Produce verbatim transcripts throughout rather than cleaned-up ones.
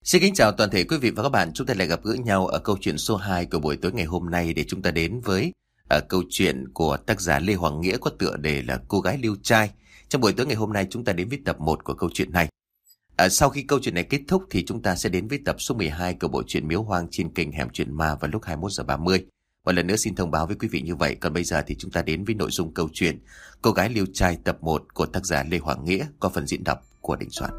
Xin kính chào toàn thể quý vị và các bạn. Chúng ta lại gặp gỡ nhau ở câu chuyện số hai của buổi tối ngày hôm nay để chúng ta đến với uh, câu chuyện của tác giả Lê Hoàng Nghĩa có tựa đề là Cô gái liêu trai. Trong buổi tối ngày hôm nay chúng ta đến với tập một của câu chuyện này. Uh, sau khi câu chuyện này kết thúc thì chúng ta sẽ đến với tập số mười hai của bộ truyện Miếu Hoang trên kênh Hẻm Chuyện Ma vào lúc hai mươi mốt giờ ba mươi. Một lần nữa xin thông báo với quý vị như vậy. Còn bây giờ thì chúng ta đến với nội dung câu chuyện Cô gái liêu trai tập một của tác giả Lê Hoàng Nghĩa có phần diễn đọc của Đình Soạn.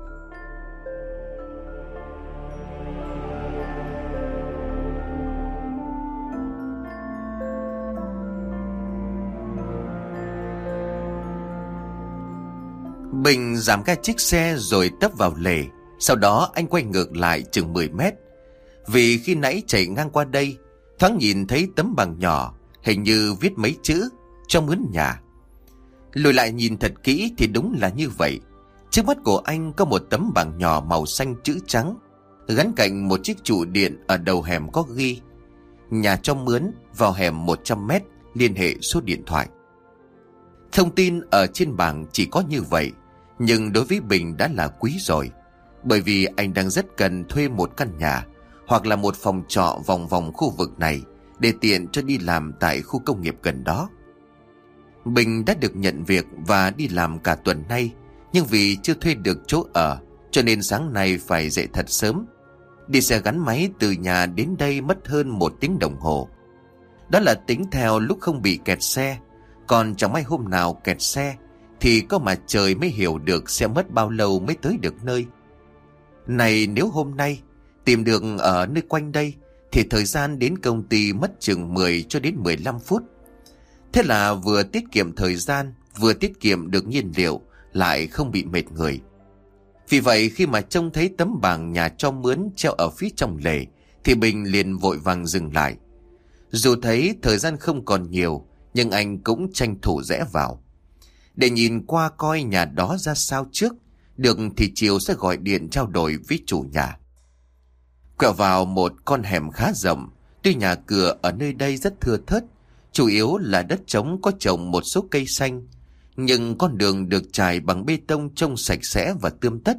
Bình giảm ga chiếc xe rồi tấp vào lề. Sau đó anh quay ngược lại chừng mười mét. Vì khi nãy chạy ngang qua đây, thoáng nhìn thấy tấm bảng nhỏ, hình như viết mấy chữ cho mướn nhà. Lùi lại nhìn thật kỹ thì đúng là như vậy. Trước mắt của anh có một tấm bảng nhỏ màu xanh chữ trắng, gắn cạnh một chiếc trụ điện ở đầu hẻm có ghi: nhà cho mướn, vào hẻm một trăm mét, liên hệ số điện thoại. Thông tin ở trên bảng chỉ có như vậy, nhưng đối với Bình đã là quý rồi, bởi vì anh đang rất cần thuê một căn nhà hoặc là một phòng trọ vòng vòng khu vực này để tiện cho đi làm tại khu công nghiệp gần đó. Bình đã được nhận việc và đi làm cả tuần nay, nhưng vì chưa thuê được chỗ ở cho nên sáng nay phải dậy thật sớm. Đi xe gắn máy từ nhà đến đây mất hơn một tiếng đồng hồ. Đó là tính theo lúc không bị kẹt xe, còn chẳng may hôm nào kẹt xe thì có mà trời mới hiểu được sẽ mất bao lâu mới tới được nơi. Này, nếu hôm nay tìm được ở nơi quanh đây thì thời gian đến công ty mất chừng mười cho đến mười lăm phút. Thế là vừa tiết kiệm thời gian, vừa tiết kiệm được nhiên liệu, lại không bị mệt người. Vì vậy khi mà trông thấy tấm bảng nhà cho mướn treo ở phía trong lề thì Bình liền vội vàng dừng lại. Dù thấy thời gian không còn nhiều, nhưng anh cũng tranh thủ rẽ vào để nhìn qua coi nhà đó ra sao trước, được thì chiều sẽ gọi điện trao đổi với chủ nhà. Quẹo vào một con hẻm khá rộng, tuy nhà cửa ở nơi đây rất thưa thớt, chủ yếu là đất trống có trồng một số cây xanh, nhưng con đường được trải bằng bê tông trông sạch sẽ và tươm tất.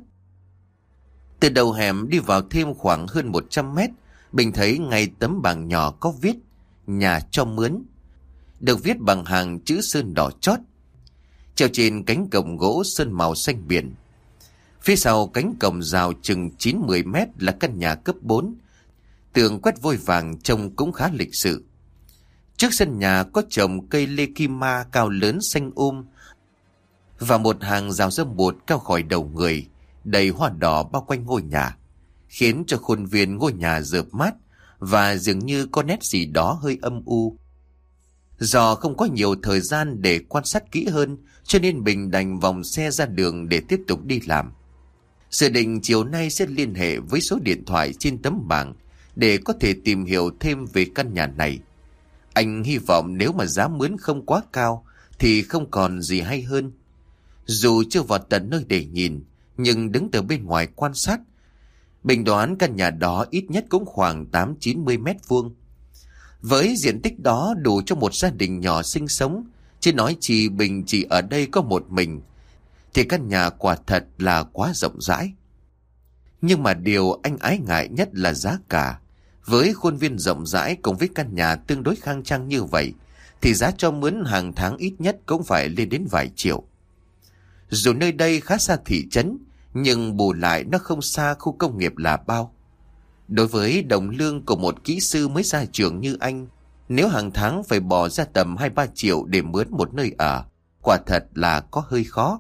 Từ đầu hẻm đi vào thêm khoảng hơn một trăm mét, Bình thấy ngay tấm bảng nhỏ có viết nhà cho mướn, được viết bằng hàng chữ sơn đỏ chót, treo trên cánh cổng gỗ sơn màu xanh biển. Phía sau cánh cổng rào chừng chín mười mét là căn nhà cấp bốn, tường quét vôi vàng trông cũng khá lịch sự. Trước sân nhà có trồng cây lê kim ma cao lớn xanh um và một hàng rào rơm bột cao khỏi đầu người, đầy hoa đỏ bao quanh ngôi nhà, khiến cho khuôn viên ngôi nhà rợp mát và dường như có nét gì đó hơi âm u. Do không có nhiều thời gian để quan sát kỹ hơn, cho nên Bình đành vòng xe ra đường để tiếp tục đi làm. Dự định chiều nay sẽ liên hệ với số điện thoại trên tấm bảng để có thể tìm hiểu thêm về căn nhà này. Anh hy vọng nếu mà giá mướn không quá cao thì không còn gì hay hơn. Dù chưa vào tận nơi để nhìn, nhưng đứng từ bên ngoài quan sát, Bình đoán căn nhà đó ít nhất cũng khoảng tám chín mươi mét vuông. Với diện tích đó đủ cho một gia đình nhỏ sinh sống, chứ nói chi Bình chỉ ở đây có một mình, thì căn nhà quả thật là quá rộng rãi. Nhưng mà điều anh ái ngại nhất là giá cả. Với khuôn viên rộng rãi cùng với căn nhà tương đối khang trang như vậy, thì giá cho mướn hàng tháng ít nhất cũng phải lên đến vài triệu. Dù nơi đây khá xa thị trấn, nhưng bù lại nó không xa khu công nghiệp là bao. Đối với đồng lương của một kỹ sư mới ra trường như anh, nếu hàng tháng phải bỏ ra tầm hai ba triệu để mướn một nơi ở, quả thật là có hơi khó.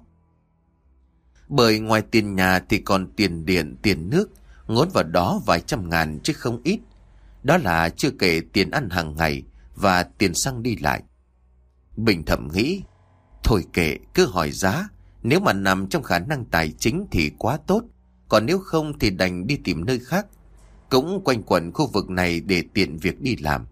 Bởi ngoài tiền nhà thì còn tiền điện, tiền nước, ngốn vào đó vài trăm ngàn chứ không ít. Đó là chưa kể tiền ăn hàng ngày và tiền xăng đi lại. Bình thầm nghĩ, thôi kệ, cứ hỏi giá, nếu mà nằm trong khả năng tài chính thì quá tốt, còn nếu không thì đành đi tìm nơi khác, cũng quanh quẩn khu vực này để tiện việc đi làm.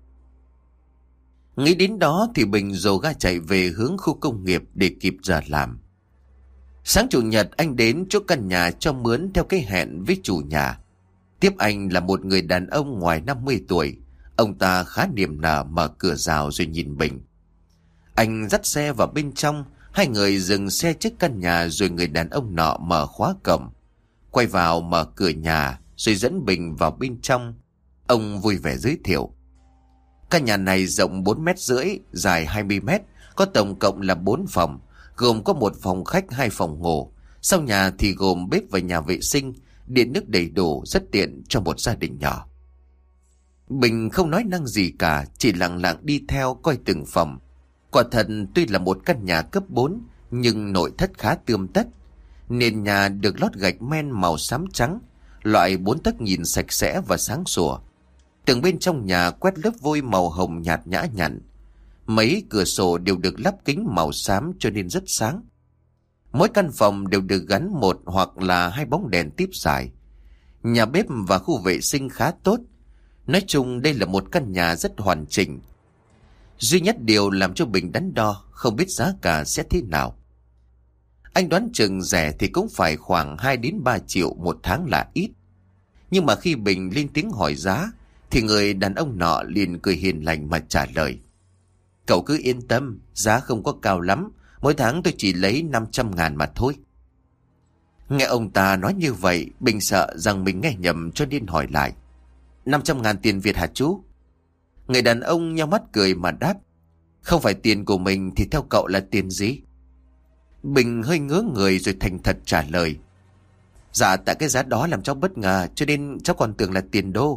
Nghĩ đến đó thì Bình dồ ga chạy về hướng khu công nghiệp để kịp giờ làm. Sáng chủ nhật anh đến chỗ căn nhà cho mướn theo cái hẹn với chủ nhà. Tiếp anh là một người đàn ông ngoài năm mươi tuổi. Ông ta khá niềm nở mở cửa rào rồi nhìn Bình. Anh dắt xe vào bên trong, hai người dừng xe trước căn nhà rồi người đàn ông nọ mở khóa cổng. Quay vào mở cửa nhà rồi dẫn Bình vào bên trong. Ông vui vẻ giới thiệu. Căn nhà này rộng bốn mét rưỡi, dài hai mươi mét, có tổng cộng là bốn phòng, gồm có một phòng khách, hai phòng ngủ. Sau nhà thì gồm bếp và nhà vệ sinh, điện nước đầy đủ, rất tiện cho một gia đình nhỏ. Bình không nói năng gì cả, chỉ lặng lặng đi theo coi từng phòng. Quả thật tuy là một căn nhà cấp bốn, nhưng nội thất khá tươm tất. Nền nhà được lót gạch men màu xám trắng, loại bốn tấc nhìn sạch sẽ và sáng sủa. Tường bên trong nhà quét lớp vôi màu hồng nhạt nhã nhặn. Mấy cửa sổ đều được lắp kính màu xám cho nên rất sáng. Mỗi căn phòng đều được gắn một hoặc là hai bóng đèn tiếp dài. Nhà bếp và khu vệ sinh khá tốt. Nói chung đây là một căn nhà rất hoàn chỉnh. Duy nhất điều làm cho Bình đắn đo, không biết giá cả sẽ thế nào. Anh đoán chừng rẻ thì cũng phải khoảng hai đến ba triệu một tháng là ít. Nhưng mà khi Bình lên tiếng hỏi giá, thì người đàn ông nọ liền cười hiền lành mà trả lời. Cậu cứ yên tâm, giá không có cao lắm, mỗi tháng tôi chỉ lấy năm trăm ngàn mà thôi. Nghe ông ta nói như vậy, Bình sợ rằng mình nghe nhầm cho nên hỏi lại. năm trăm ngàn tiền Việt hả chú? Người đàn ông nheo mắt cười mà đáp. Không phải tiền của mình thì theo cậu là tiền gì? Bình hơi ngớ người rồi thành thật trả lời. Dạ tại cái giá đó làm cháu bất ngờ, cho nên cháu còn tưởng là tiền đô.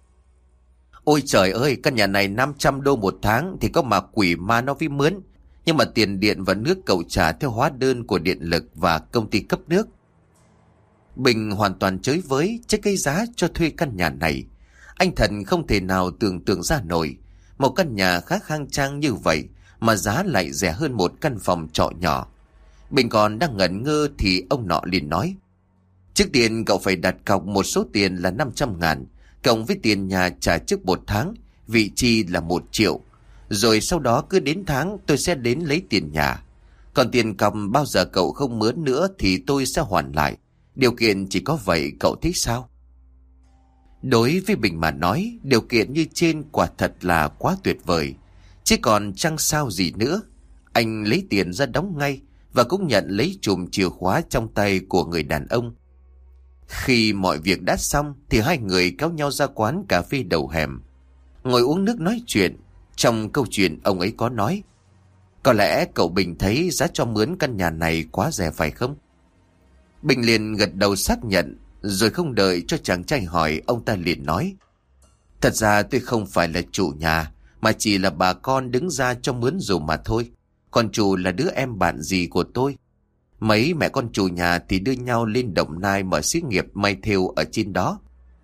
Ôi trời ơi, căn nhà này năm trăm đô một tháng thì có mà quỷ ma nó với mướn. Nhưng mà tiền điện và nước cậu trả theo hóa đơn của điện lực và công ty cấp nước. Bình hoàn toàn chới với trước cái giá cho thuê căn nhà này. Anh Thần không thể nào tưởng tượng ra nổi một căn nhà khá khang trang như vậy mà giá lại rẻ hơn một căn phòng trọ nhỏ. Bình còn đang ngẩn ngơ thì ông nọ liền nói. Trước tiên cậu phải đặt cọc một số tiền là năm trăm ngàn, cộng với tiền nhà trả trước một tháng, vị chi là một triệu. Rồi sau đó cứ đến tháng tôi sẽ đến lấy tiền nhà. Còn tiền cọc bao giờ cậu không mướn nữa thì tôi sẽ hoàn lại. Điều kiện chỉ có vậy, cậu thấy sao? Đối với Bình mà nói, điều kiện như trên quả thật là quá tuyệt vời. Chứ còn chẳng sao gì nữa. Anh lấy tiền ra đóng ngay và cũng nhận lấy chùm chìa khóa trong tay của người đàn ông. Khi mọi việc đã xong thì hai người kéo nhau ra quán cà phê đầu hẻm, ngồi uống nước nói chuyện. Trong câu chuyện ông ấy có nói, có lẽ cậu Bình thấy giá cho mướn căn nhà này quá rẻ phải không? Bình liền gật đầu xác nhận, rồi không đợi cho chàng trai hỏi, ông ta liền nói. Thật ra tôi không phải là chủ nhà, mà chỉ là bà con đứng ra cho mướn dùm mà thôi. Còn chủ là đứa em bạn gì của tôi. Mấy mẹ con chủ nhà thì đưa nhau lên Đồng Nai mở xí nghiệp may thêu ở trên đó.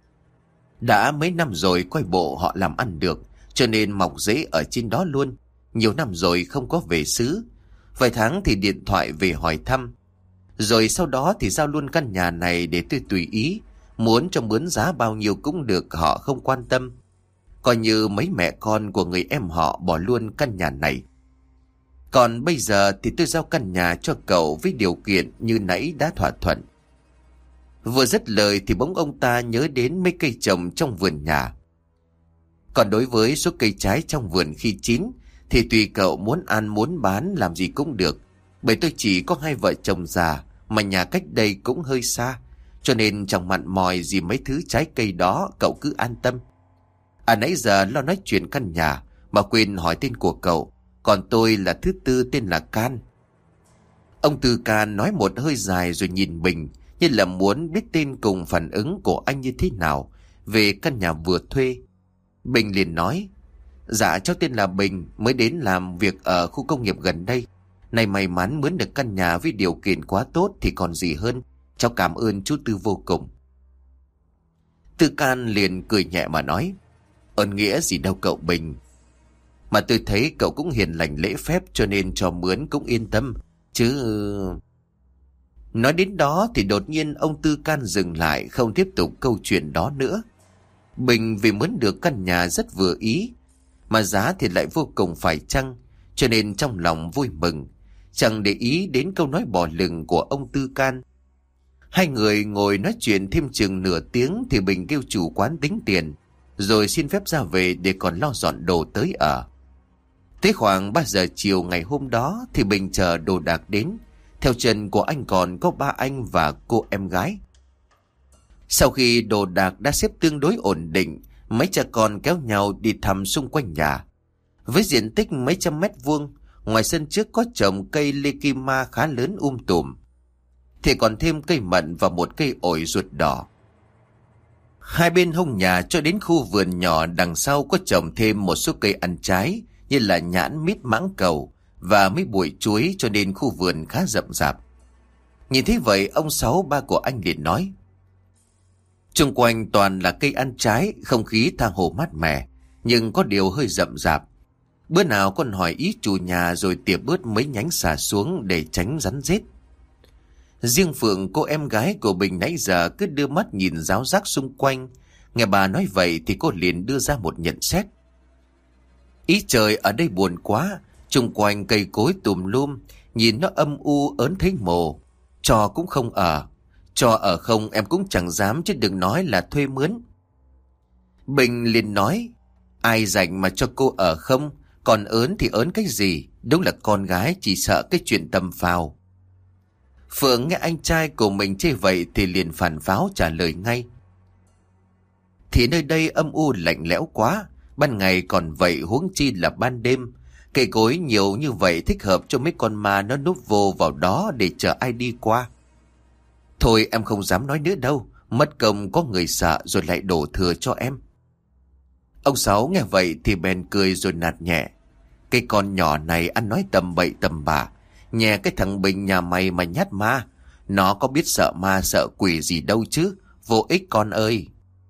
Đã mấy năm rồi coi bộ họ làm ăn được, cho nên mọc rễ ở trên đó luôn. Nhiều năm rồi không có về xứ. Vài tháng thì điện thoại về hỏi thăm. Rồi sau đó thì giao luôn căn nhà này để tôi tùy ý. Muốn cho mướn giá bao nhiêu cũng được, họ không quan tâm. Coi như mấy mẹ con của người em họ bỏ luôn căn nhà này. Còn bây giờ thì tôi giao căn nhà cho cậu với điều kiện như nãy đã thỏa thuận. Vừa dứt lời thì bỗng ông ta nhớ đến mấy cây trồng trong vườn nhà. Còn đối với số cây trái trong vườn khi chín thì tùy cậu muốn ăn muốn bán làm gì cũng được. Bởi tôi chỉ có hai vợ chồng già, mà nhà cách đây cũng hơi xa, cho nên chẳng mặn mòi gì mấy thứ trái cây đó, cậu cứ an tâm. À nãy giờ lo nói chuyện căn nhà mà quên hỏi tên của cậu. Còn tôi là thứ tư, tên là Can. Ông Tư Can nói một hơi dài rồi nhìn Bình, như là muốn biết tên cùng phản ứng của anh như thế nào về căn nhà vừa thuê. Bình liền nói, dạ cháu tên là Bình, mới đến làm việc ở khu công nghiệp gần đây. Này may mắn mướn được căn nhà với điều kiện quá tốt thì còn gì hơn. Cháu cảm ơn chú Tư vô cùng. Tư Can liền cười nhẹ mà nói, ơn nghĩa gì đâu cậu Bình. Mà tôi thấy cậu cũng hiền lành lễ phép cho nên cho mướn cũng yên tâm. Chứ... Nói đến đó thì đột nhiên ông Tư Can dừng lại, không tiếp tục câu chuyện đó nữa. Bình vì mướn được căn nhà rất vừa ý, mà giá thì lại vô cùng phải chăng, cho nên trong lòng vui mừng, chẳng để ý đến câu nói bỏ lửng của ông Tư Can. Hai người ngồi nói chuyện thêm chừng nửa tiếng thì Bình kêu chủ quán tính tiền, rồi xin phép ra về để còn lo dọn đồ tới ở. Tới khoảng ba giờ chiều ngày hôm đó thì Bình chờ đồ đạc đến. Theo chân của anh còn có ba anh và cô em gái. Sau khi đồ đạc đã xếp tương đối ổn định, mấy cha con kéo nhau đi thăm xung quanh nhà. Với diện tích mấy trăm mét vuông, ngoài sân trước có trồng cây lê kim ma khá lớn um tùm, thì còn thêm cây mận và một cây ổi ruột đỏ. Hai bên hông nhà cho đến khu vườn nhỏ đằng sau có trồng thêm một số cây ăn trái như là nhãn, mít, mãng cầu và mấy bụi chuối, cho nên khu vườn khá rậm rạp. Nhìn thấy vậy, ông Sáu, ba của anh, liền nói: "Xung quanh toàn là cây ăn trái, không khí tha hồ mát mẻ, nhưng có điều hơi rậm rạp. Bữa nào con hỏi ý chủ nhà rồi tỉa bớt mấy nhánh xả xuống để tránh rắn rết." Riêng Phượng, cô em gái của Bình, nãy giờ cứ đưa mắt nhìn ráo rác xung quanh. Nghe bà nói vậy thì cô liền đưa ra một nhận xét: "Ý trời, ở đây buồn quá, xung quanh cây cối tùm lum, nhìn nó âm u ớn thấy mồ. Cho cũng không ở, cho ở không em cũng chẳng dám, chứ đừng nói là thuê mướn." Bình liền nói: "Ai rảnh mà cho cô ở không, còn ớn thì ớn cái gì, đúng là con gái chỉ sợ cái chuyện tầm phào." Phượng nghe anh trai của mình chê vậy thì liền phản pháo trả lời ngay: "Thì nơi đây âm u lạnh lẽo quá, ban ngày còn vậy huống chi là ban đêm. Cây cối nhiều như vậy thích hợp cho mấy con ma nó núp vô vào đó để chờ ai đi qua." "Thôi em không dám nói nữa đâu, mất công có người sợ rồi lại đổ thừa cho em." Ông Sáu nghe vậy thì bèn cười rồi nạt nhẹ: "Cái con nhỏ này ăn nói tầm bậy tầm bạ, nhè cái thằng Bình nhà mày mà nhát ma. Nó có biết sợ ma sợ quỷ gì đâu chứ, vô ích con ơi."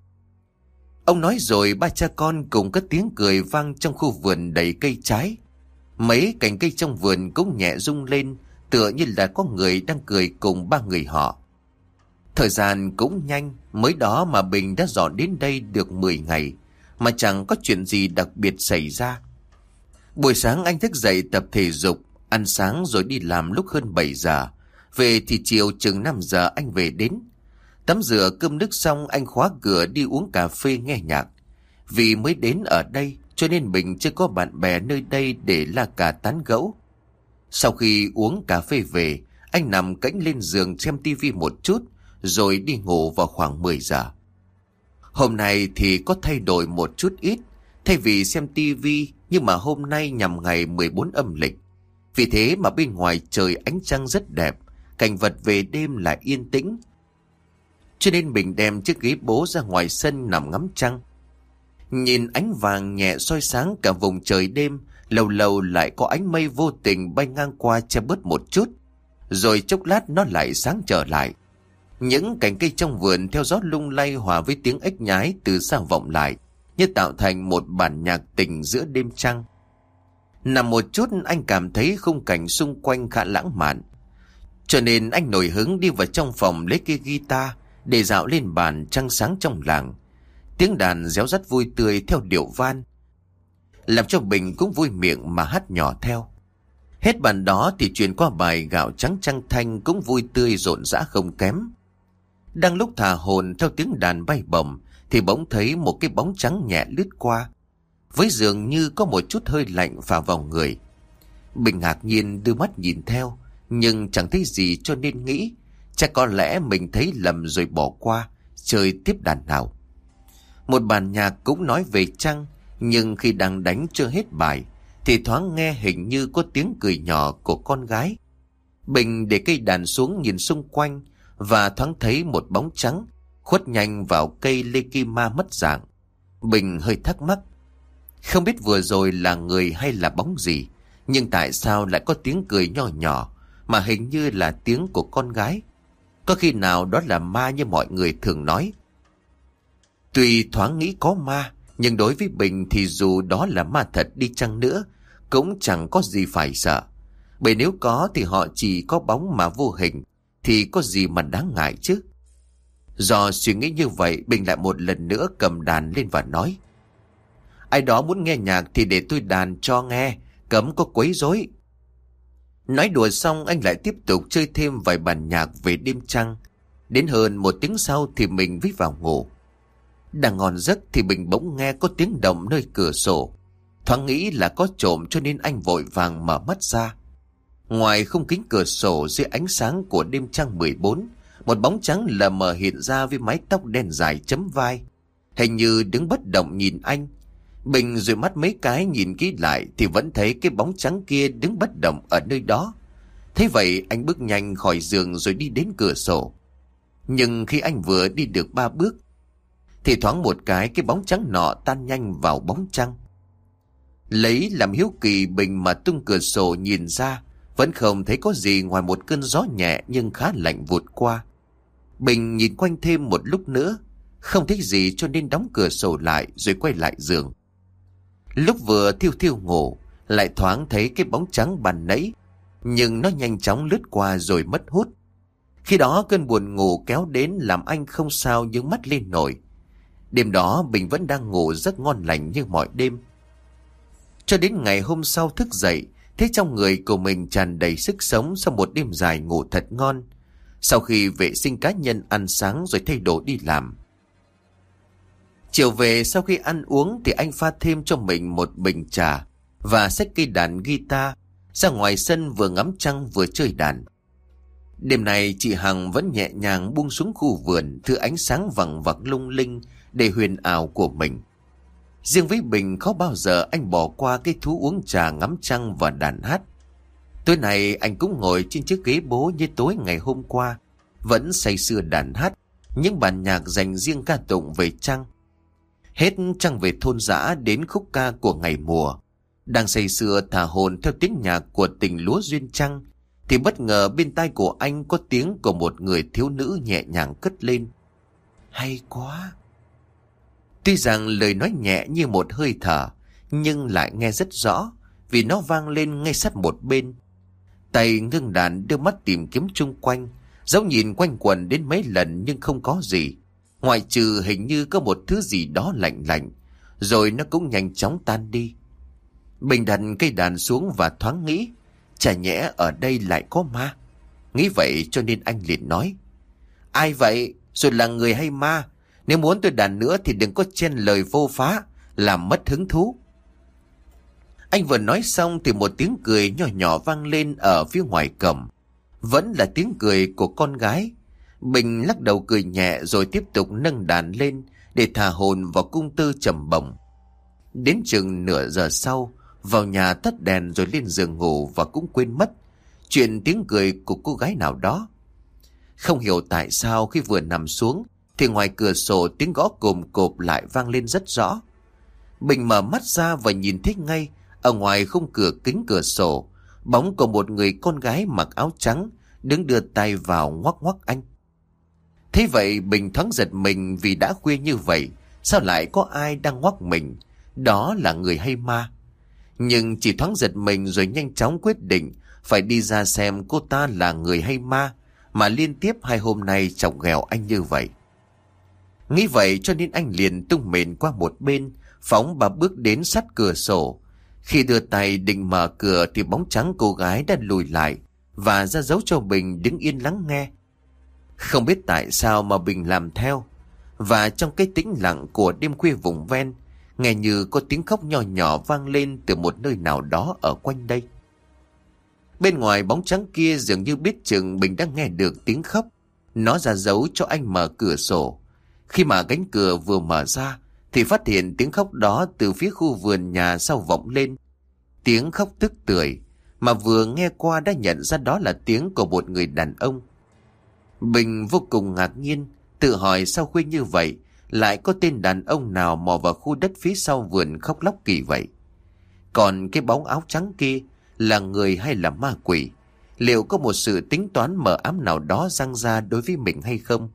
Ông nói rồi ba cha con cùng cất tiếng cười vang trong khu vườn đầy cây trái. Mấy cành cây trong vườn cũng nhẹ rung lên, tựa như là có người đang cười cùng ba người họ. Thời gian cũng nhanh, mới đó mà Bình đã dọn đến đây được mười ngày, mà chẳng có chuyện gì đặc biệt xảy ra. Buổi sáng anh thức dậy tập thể dục, ăn sáng rồi đi làm lúc hơn bảy giờ. Về thì chiều chừng năm giờ anh về đến. Tắm rửa cơm nước xong, anh khóa cửa đi uống cà phê nghe nhạc. Vì mới đến ở đây cho nên Bình chưa có bạn bè nơi đây để la cà tán gẫu. Sau khi uống cà phê về, anh nằm cõng lên giường xem tivi một chút rồi đi ngủ vào khoảng mười giờ. Hôm nay thì có thay đổi một chút ít. Thay vì xem tivi, nhưng mà hôm nay nhằm ngày mười bốn âm lịch. Vì thế mà bên ngoài trời ánh trăng rất đẹp, cảnh vật về đêm lại yên tĩnh. Cho nên Bình đem chiếc ghế bố ra ngoài sân nằm ngắm trăng. Nhìn ánh vàng nhẹ soi sáng cả vùng trời đêm, lâu lâu lại có ánh mây vô tình bay ngang qua che bớt một chút, rồi chốc lát nó lại sáng trở lại. Những cành cây trong vườn theo gió lung lay hòa với tiếng ếch nhái từ xa vọng lại, như tạo thành một bản nhạc tình giữa đêm trăng. Nằm một chút anh cảm thấy khung cảnh xung quanh khá lãng mạn, cho nên anh nổi hứng đi vào trong phòng lấy cây guitar để dạo lên bàn trăng sáng trong làng. Tiếng đàn réo rắt vui tươi theo điệu van, làm cho Bình cũng vui miệng mà hát nhỏ theo. Hết bàn đó thì chuyển qua bài Gạo Trắng Trăng Thanh cũng vui tươi rộn rã không kém. Đang lúc thả hồn theo tiếng đàn bay bổng thì bỗng thấy một cái bóng trắng nhẹ lướt qua, với dường như có một chút hơi lạnh phả vào người. Bình ngạc nhiên đưa mắt nhìn theo, nhưng chẳng thấy gì cho nên nghĩ chắc có lẽ mình thấy lầm rồi bỏ qua, chơi tiếp đàn nào. Một bản nhạc cũng nói về trăng, nhưng khi đang đánh chưa hết bài thì thoáng nghe hình như có tiếng cười nhỏ của con gái. Bình để cây đàn xuống nhìn xung quanh và thoáng thấy một bóng trắng khuất nhanh vào cây lê kim ma mất dạng. Bình hơi thắc mắc, không biết vừa rồi là người hay là bóng gì, nhưng tại sao lại có tiếng cười nhỏ nhỏ mà hình như là tiếng của con gái? Có khi nào đó là ma như mọi người thường nói? Tuy thoáng nghĩ có ma, nhưng đối với Bình thì dù đó là ma thật đi chăng nữa cũng chẳng có gì phải sợ. Bởi nếu có thì họ chỉ có bóng mà vô hình, thì có gì mà đáng ngại chứ. Do suy nghĩ như vậy, Bình lại một lần nữa cầm đàn lên và nói: "Ai đó muốn nghe nhạc thì để tôi đàn cho nghe, cấm có quấy rối." Nói đùa xong anh lại tiếp tục chơi thêm vài bản nhạc về đêm trăng. Đến hơn một tiếng sau thì mình vít vào ngủ. Đang ngon giấc thì Bình bỗng nghe có tiếng động nơi cửa sổ. Thoáng nghĩ là có trộm cho nên anh vội vàng mở mắt ra. Ngoài khung kính cửa sổ dưới ánh sáng của đêm trăng mười bốn, một bóng trắng lờ mờ hiện ra với mái tóc đen dài chấm vai, hình như đứng bất động nhìn anh. Bình dụi mắt mấy cái nhìn kỹ lại thì vẫn thấy cái bóng trắng kia đứng bất động ở nơi đó. Thế vậy anh bước nhanh khỏi giường rồi đi đến cửa sổ. Nhưng khi anh vừa đi được ba bước thì thoáng một cái cái bóng trắng nọ tan nhanh vào bóng trăng. Lấy làm hiếu kỳ, Bình mà tung cửa sổ nhìn ra vẫn không thấy có gì ngoài một cơn gió nhẹ nhưng khá lạnh vụt qua. Bình nhìn quanh thêm một lúc nữa, không thấy gì cho nên đóng cửa sổ lại rồi quay lại giường. Lúc vừa thiêu thiêu ngủ, lại thoáng thấy cái bóng trắng ban nãy, nhưng nó nhanh chóng lướt qua rồi mất hút. Khi đó cơn buồn ngủ kéo đến làm anh không sao nhướng mắt lên nổi. Đêm đó Bình vẫn đang ngủ rất ngon lành như mọi đêm. Cho đến ngày hôm sau thức dậy, thấy trong người của mình tràn đầy sức sống sau một đêm dài ngủ thật ngon. Sau khi vệ sinh cá nhân, ăn sáng rồi thay đồ đi làm. Chiều về sau khi ăn uống thì anh pha thêm cho mình một bình trà và xách cây đàn guitar ra ngoài sân, vừa ngắm trăng vừa chơi đàn. Đêm này chị Hằng vẫn nhẹ nhàng buông xuống khu vườn thứ ánh sáng vằng vặc lung linh để huyền ảo của mình. Riêng với Bình, khó bao giờ anh bỏ qua cái thú uống trà, ngắm trăng và đàn hát. Tối nay anh cũng ngồi trên chiếc ghế bố như tối ngày hôm qua, vẫn say sưa đàn hát những bản nhạc dành riêng ca tụng về trăng. Hết trăng về thôn dã đến khúc ca của ngày mùa, đang say sưa thả hồn theo tiếng nhạc của tình lúa duyên trăng, thì bất ngờ bên tai của anh có tiếng của một người thiếu nữ nhẹ nhàng cất lên: "Hay quá." Tuy rằng lời nói nhẹ như một hơi thở, nhưng lại nghe rất rõ vì nó vang lên ngay sát một bên. Tay ngưng đàn, đưa mắt tìm kiếm chung quanh, dẫu nhìn quanh quẩn đến mấy lần nhưng không có gì, ngoại trừ hình như có một thứ gì đó lạnh lạnh, rồi nó cũng nhanh chóng tan đi. Bình đặt cây đàn xuống và thoáng nghĩ, chả nhẽ ở đây lại có ma. Nghĩ vậy cho nên anh liền nói: "Ai vậy? Rồi là người hay ma? Nếu muốn tôi đàn nữa thì đừng có chen lời vô phá, làm mất hứng thú." Anh vừa nói xong thì một tiếng cười nhỏ nhỏ vang lên ở phía ngoài cổng. Vẫn là tiếng cười của con gái. Bình lắc đầu cười nhẹ rồi tiếp tục nâng đàn lên để thả hồn vào cung tơ trầm bổng. Đến chừng nửa giờ sau, vào nhà tắt đèn rồi lên giường ngủ và cũng quên mất chuyện tiếng cười của cô gái nào đó. Không hiểu tại sao khi vừa nằm xuống thì ngoài cửa sổ tiếng gõ cồm cộp lại vang lên rất rõ. Bình mở mắt ra và nhìn thấy ngay ở ngoài khung cửa kính cửa sổ bóng của một người con gái mặc áo trắng đứng đưa tay vào ngoắc ngoắc anh. Thế vậy Bình thoáng giật mình vì đã khuya như vậy, sao lại có ai đang ngoắc mình? Đó là người hay ma? Nhưng chỉ thoáng giật mình rồi nhanh chóng quyết định phải đi ra xem cô ta là người hay ma mà liên tiếp hai hôm nay chọc ghẹo anh như vậy. Nghĩ vậy cho nên anh liền tung mền qua một bên, phóng ba bước đến sát cửa sổ. Khi đưa tay định mở cửa thì bóng trắng cô gái đã lùi lại và ra dấu cho Bình đứng yên lắng nghe. Không biết tại sao mà Bình làm theo, và trong cái tĩnh lặng của đêm khuya vùng ven, nghe như có tiếng khóc nhỏ nhỏ vang lên từ một nơi nào đó ở quanh đây. Bên ngoài bóng trắng kia dường như biết chừng Bình đang nghe được tiếng khóc, nó ra dấu cho anh mở cửa sổ. Khi mà cánh cửa vừa mở ra thì phát hiện tiếng khóc đó từ phía khu vườn nhà sau vọng lên. Tiếng khóc tức tưởi, mà vừa nghe qua đã nhận ra đó là tiếng của một người đàn ông. Bình vô cùng ngạc nhiên, tự hỏi sao khuya như vậy lại có tên đàn ông nào mò vào khu đất phía sau vườn khóc lóc kỳ vậy. Còn cái bóng áo trắng kia là người hay là ma quỷ? Liệu có một sự tính toán mờ ám nào đó giăng ra đối với mình hay không?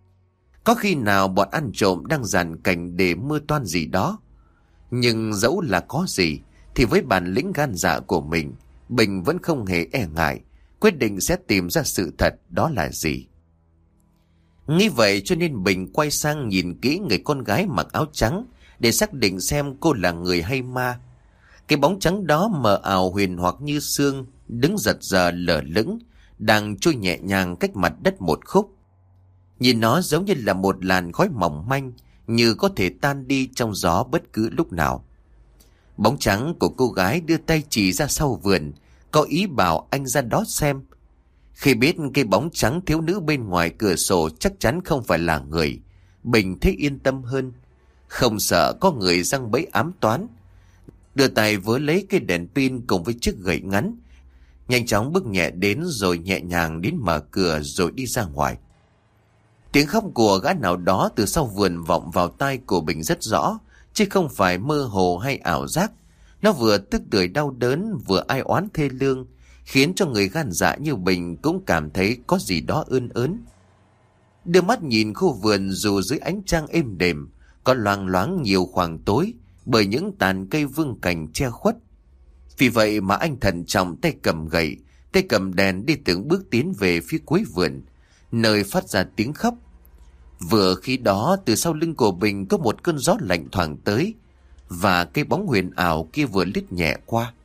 Có khi nào bọn ăn trộm đang dàn cảnh để mưa toan gì đó? Nhưng dẫu là có gì thì với bản lĩnh gan dạ của mình, Bình vẫn không hề e ngại, quyết định sẽ tìm ra sự thật đó là gì. Nghĩ vậy cho nên Bình quay sang nhìn kỹ người con gái mặc áo trắng để xác định xem cô là người hay ma. Cái bóng trắng đó mờ ảo huyền hoặc như sương, đứng giật giờ lờ lững, đang trôi nhẹ nhàng cách mặt đất một khúc. Nhìn nó giống như là một làn khói mỏng manh, như có thể tan đi trong gió bất cứ lúc nào. Bóng trắng của cô gái đưa tay chỉ ra sau vườn, có ý bảo anh ra đó xem. Khi biết cái bóng trắng thiếu nữ bên ngoài cửa sổ chắc chắn không phải là người, Bình thấy yên tâm hơn. Không sợ có người giăng bẫy ám toán. Đưa tay vớ lấy cái đèn pin cùng với chiếc gậy ngắn, nhanh chóng bước nhẹ đến rồi nhẹ nhàng đến mở cửa rồi đi ra ngoài. Tiếng khóc của gã nào đó từ sau vườn vọng vào tai của Bình rất rõ, chứ không phải mơ hồ hay ảo giác. Nó vừa tức tưởi đau đớn, vừa ai oán thê lương, khiến cho người gan dạ như Bình cũng cảm thấy có gì đó ươn ớn. Đưa mắt nhìn khu vườn, dù dưới ánh trăng êm đềm, có loang loáng nhiều khoảng tối bởi những tàn cây vương cành che khuất. Vì vậy mà anh thận trọng tay cầm gậy, tay cầm đèn đi từng bước tiến về phía cuối vườn, nơi phát ra tiếng khóc. Vừa khi đó, từ sau lưng của Bình có một cơn gió lạnh thoảng tới, và cái bóng huyền ảo kia vừa lướt nhẹ qua.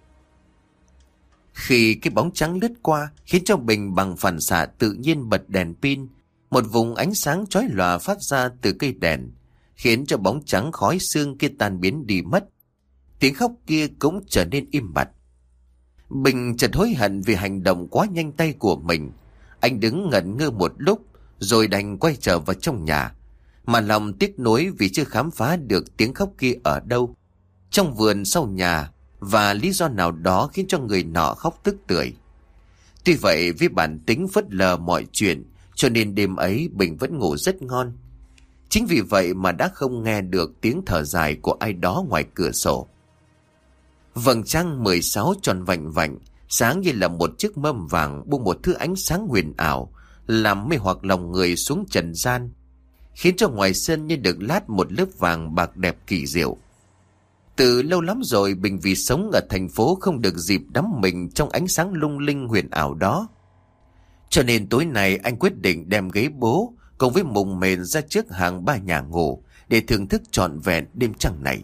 Khi cái bóng trắng lướt qua, khiến cho Bình bằng phản xạ tự nhiên bật đèn pin. Một vùng ánh sáng chói lòa phát ra từ cây đèn, khiến cho bóng trắng khói xương kia tan biến đi mất. Tiếng khóc kia cũng trở nên im bặt. Bình chợt hối hận vì hành động quá nhanh tay của mình. Anh đứng ngẩn ngơ một lúc, rồi đành quay trở vào trong nhà, mà lòng tiếc nuối vì chưa khám phá được tiếng khóc kia ở đâu, trong vườn sau nhà, và lý do nào đó khiến cho người nọ khóc tức tưởi. Tuy vậy, với bản tính phớt lờ mọi chuyện, cho nên đêm ấy Bình vẫn ngủ rất ngon. Chính vì vậy mà đã không nghe được tiếng thở dài của ai đó ngoài cửa sổ. Vầng trăng mười sáu tròn vành vạnh, sáng như là một chiếc mâm vàng buông một thứ ánh sáng huyền ảo, làm mê hoặc lòng người xuống trần gian, khiến cho ngoài sân như được lát một lớp vàng bạc đẹp kỳ diệu. Từ lâu lắm rồi Bình vì sống ở thành phố không được dịp đắm mình trong ánh sáng lung linh huyền ảo đó. Cho nên tối nay anh quyết định đem ghế bố cùng với mùng mền ra trước hàng ba nhà ngủ để thưởng thức trọn vẹn đêm trăng này.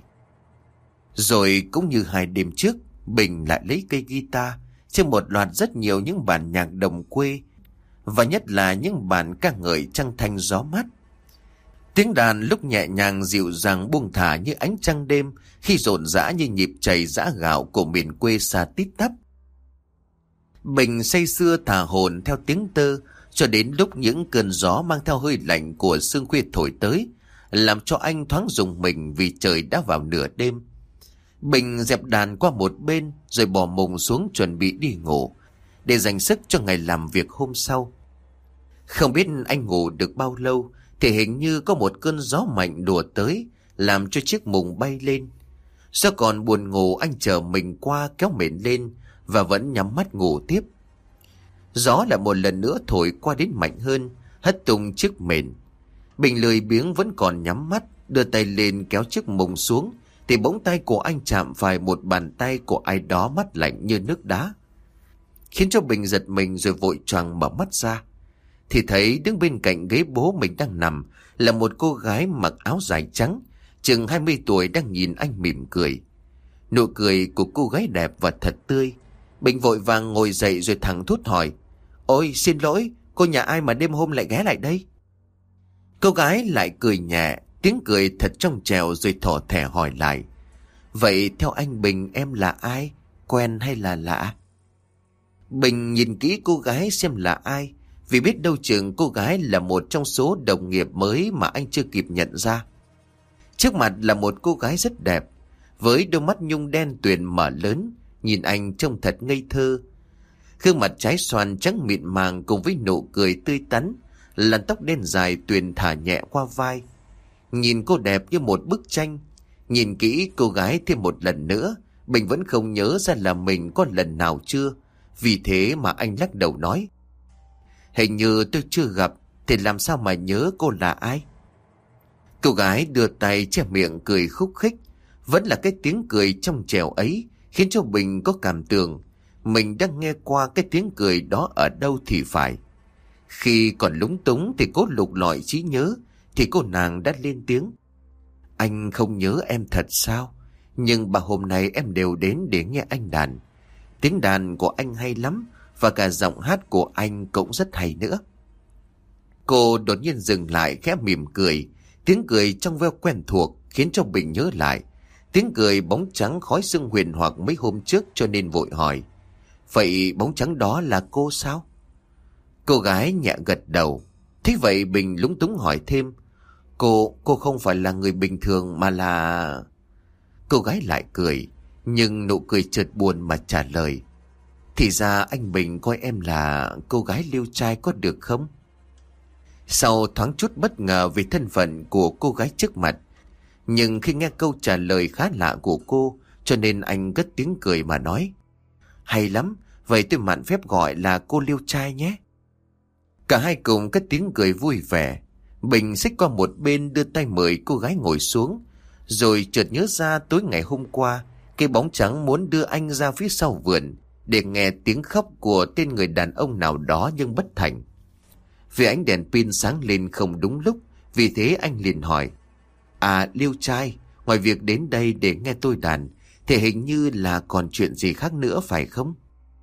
Rồi cũng như hai đêm trước, Bình lại lấy cây guitar, trên một loạt rất nhiều những bản nhạc đồng quê, và nhất là những bản ca ngợi trăng thanh gió mát. Tiếng đàn lúc nhẹ nhàng dịu dàng buông thả như ánh trăng đêm, khi rộn rã như nhịp chảy giã gạo của miền quê xa tít tắp. Bình say sưa thả hồn theo tiếng tơ, cho đến lúc những cơn gió mang theo hơi lạnh của sương khuya thổi tới, làm cho anh thoáng rùng mình vì trời đã vào nửa đêm. Bình dẹp đàn qua một bên rồi bỏ mùng xuống chuẩn bị đi ngủ, để dành sức cho ngày làm việc hôm sau. Không biết anh ngủ được bao lâu thì hình như có một cơn gió mạnh đùa tới, làm cho chiếc mùng bay lên. Do còn buồn ngủ, anh chờ mình qua kéo mền lên và vẫn nhắm mắt ngủ tiếp. Gió lại một lần nữa thổi qua đến mạnh hơn, hất tung chiếc mền. Bình lười biếng vẫn còn nhắm mắt, đưa tay lên kéo chiếc mùng xuống, thì bỗng tay của anh chạm phải một bàn tay của ai đó mát lạnh như nước đá, khiến cho Bình giật mình rồi vội choàng mở mắt ra. Thì thấy đứng bên cạnh ghế bố mình đang nằm là một cô gái mặc áo dài trắng, chừng hai mươi tuổi, đang nhìn anh mỉm cười. Nụ cười của cô gái đẹp và thật tươi. Bình vội vàng ngồi dậy rồi thẳng thốt hỏi: "Ôi xin lỗi, cô nhà ai mà đêm hôm lại ghé lại đây?" Cô gái lại cười nhẹ, tiếng cười thật trong trẻo, rồi thỏ thẻ hỏi lại: "Vậy theo anh Bình em là ai? Quen hay là lạ?" Bình nhìn kỹ cô gái xem là ai, vì biết đâu chừng cô gái là một trong số đồng nghiệp mới mà anh chưa kịp nhận ra. Trước mặt là một cô gái rất đẹp, với đôi mắt nhung đen tuyền mở lớn, nhìn anh trông thật ngây thơ. Gương mặt trái xoan trắng mịn màng cùng với nụ cười tươi tắn, làn tóc đen dài tuyền thả nhẹ qua vai. Nhìn cô đẹp như một bức tranh. Nhìn kỹ cô gái thêm một lần nữa, Bình vẫn không nhớ ra là mình có lần nào chưa. Vì thế mà anh lắc đầu nói: "Hình như tôi chưa gặp, thì làm sao mà nhớ cô là ai?" Cô gái đưa tay che miệng cười khúc khích. Vẫn là cái tiếng cười trong trẻo ấy, khiến cho Bình có cảm tưởng mình đang nghe qua cái tiếng cười đó ở đâu thì phải. Khi còn lúng túng thì cố lục lọi trí nhớ, thì cô nàng đã lên tiếng: "Anh không nhớ em thật sao? Nhưng bà hôm nay em đều đến để nghe anh đàn. Tiếng đàn của anh hay lắm, và cả giọng hát của anh cũng rất hay nữa." Cô đột nhiên dừng lại, khẽ mỉm cười. Tiếng cười trong veo quen thuộc khiến cho Bình nhớ lại tiếng cười bóng trắng khói sương huyền hoặc mấy hôm trước, cho nên vội hỏi: "Vậy bóng trắng đó là cô sao?" Cô gái nhẹ gật đầu. Thế vậy Bình lúng túng hỏi thêm. Cô, cô không phải là người bình thường mà là... Cô gái lại cười, nhưng nụ cười chợt buồn mà trả lời. Thì ra anh Bình coi em là cô gái liêu trai có được không? Sau thoáng chút bất ngờ về thân phận của cô gái trước mặt, nhưng khi nghe câu trả lời khá lạ của cô, cho nên anh cất tiếng cười mà nói. Hay lắm, vậy tôi mạn phép gọi là cô liêu trai nhé. Cả hai cùng cất tiếng cười vui vẻ. Bình xích qua một bên đưa tay mời cô gái ngồi xuống, rồi chợt nhớ ra tối ngày hôm qua cái bóng trắng muốn đưa anh ra phía sau vườn để nghe tiếng khóc của tên người đàn ông nào đó nhưng bất thành. Vì ánh đèn pin sáng lên không đúng lúc, vì thế anh liền hỏi. À, liêu trai, ngoài việc đến đây để nghe tôi đàn thì hình như là còn chuyện gì khác nữa phải không?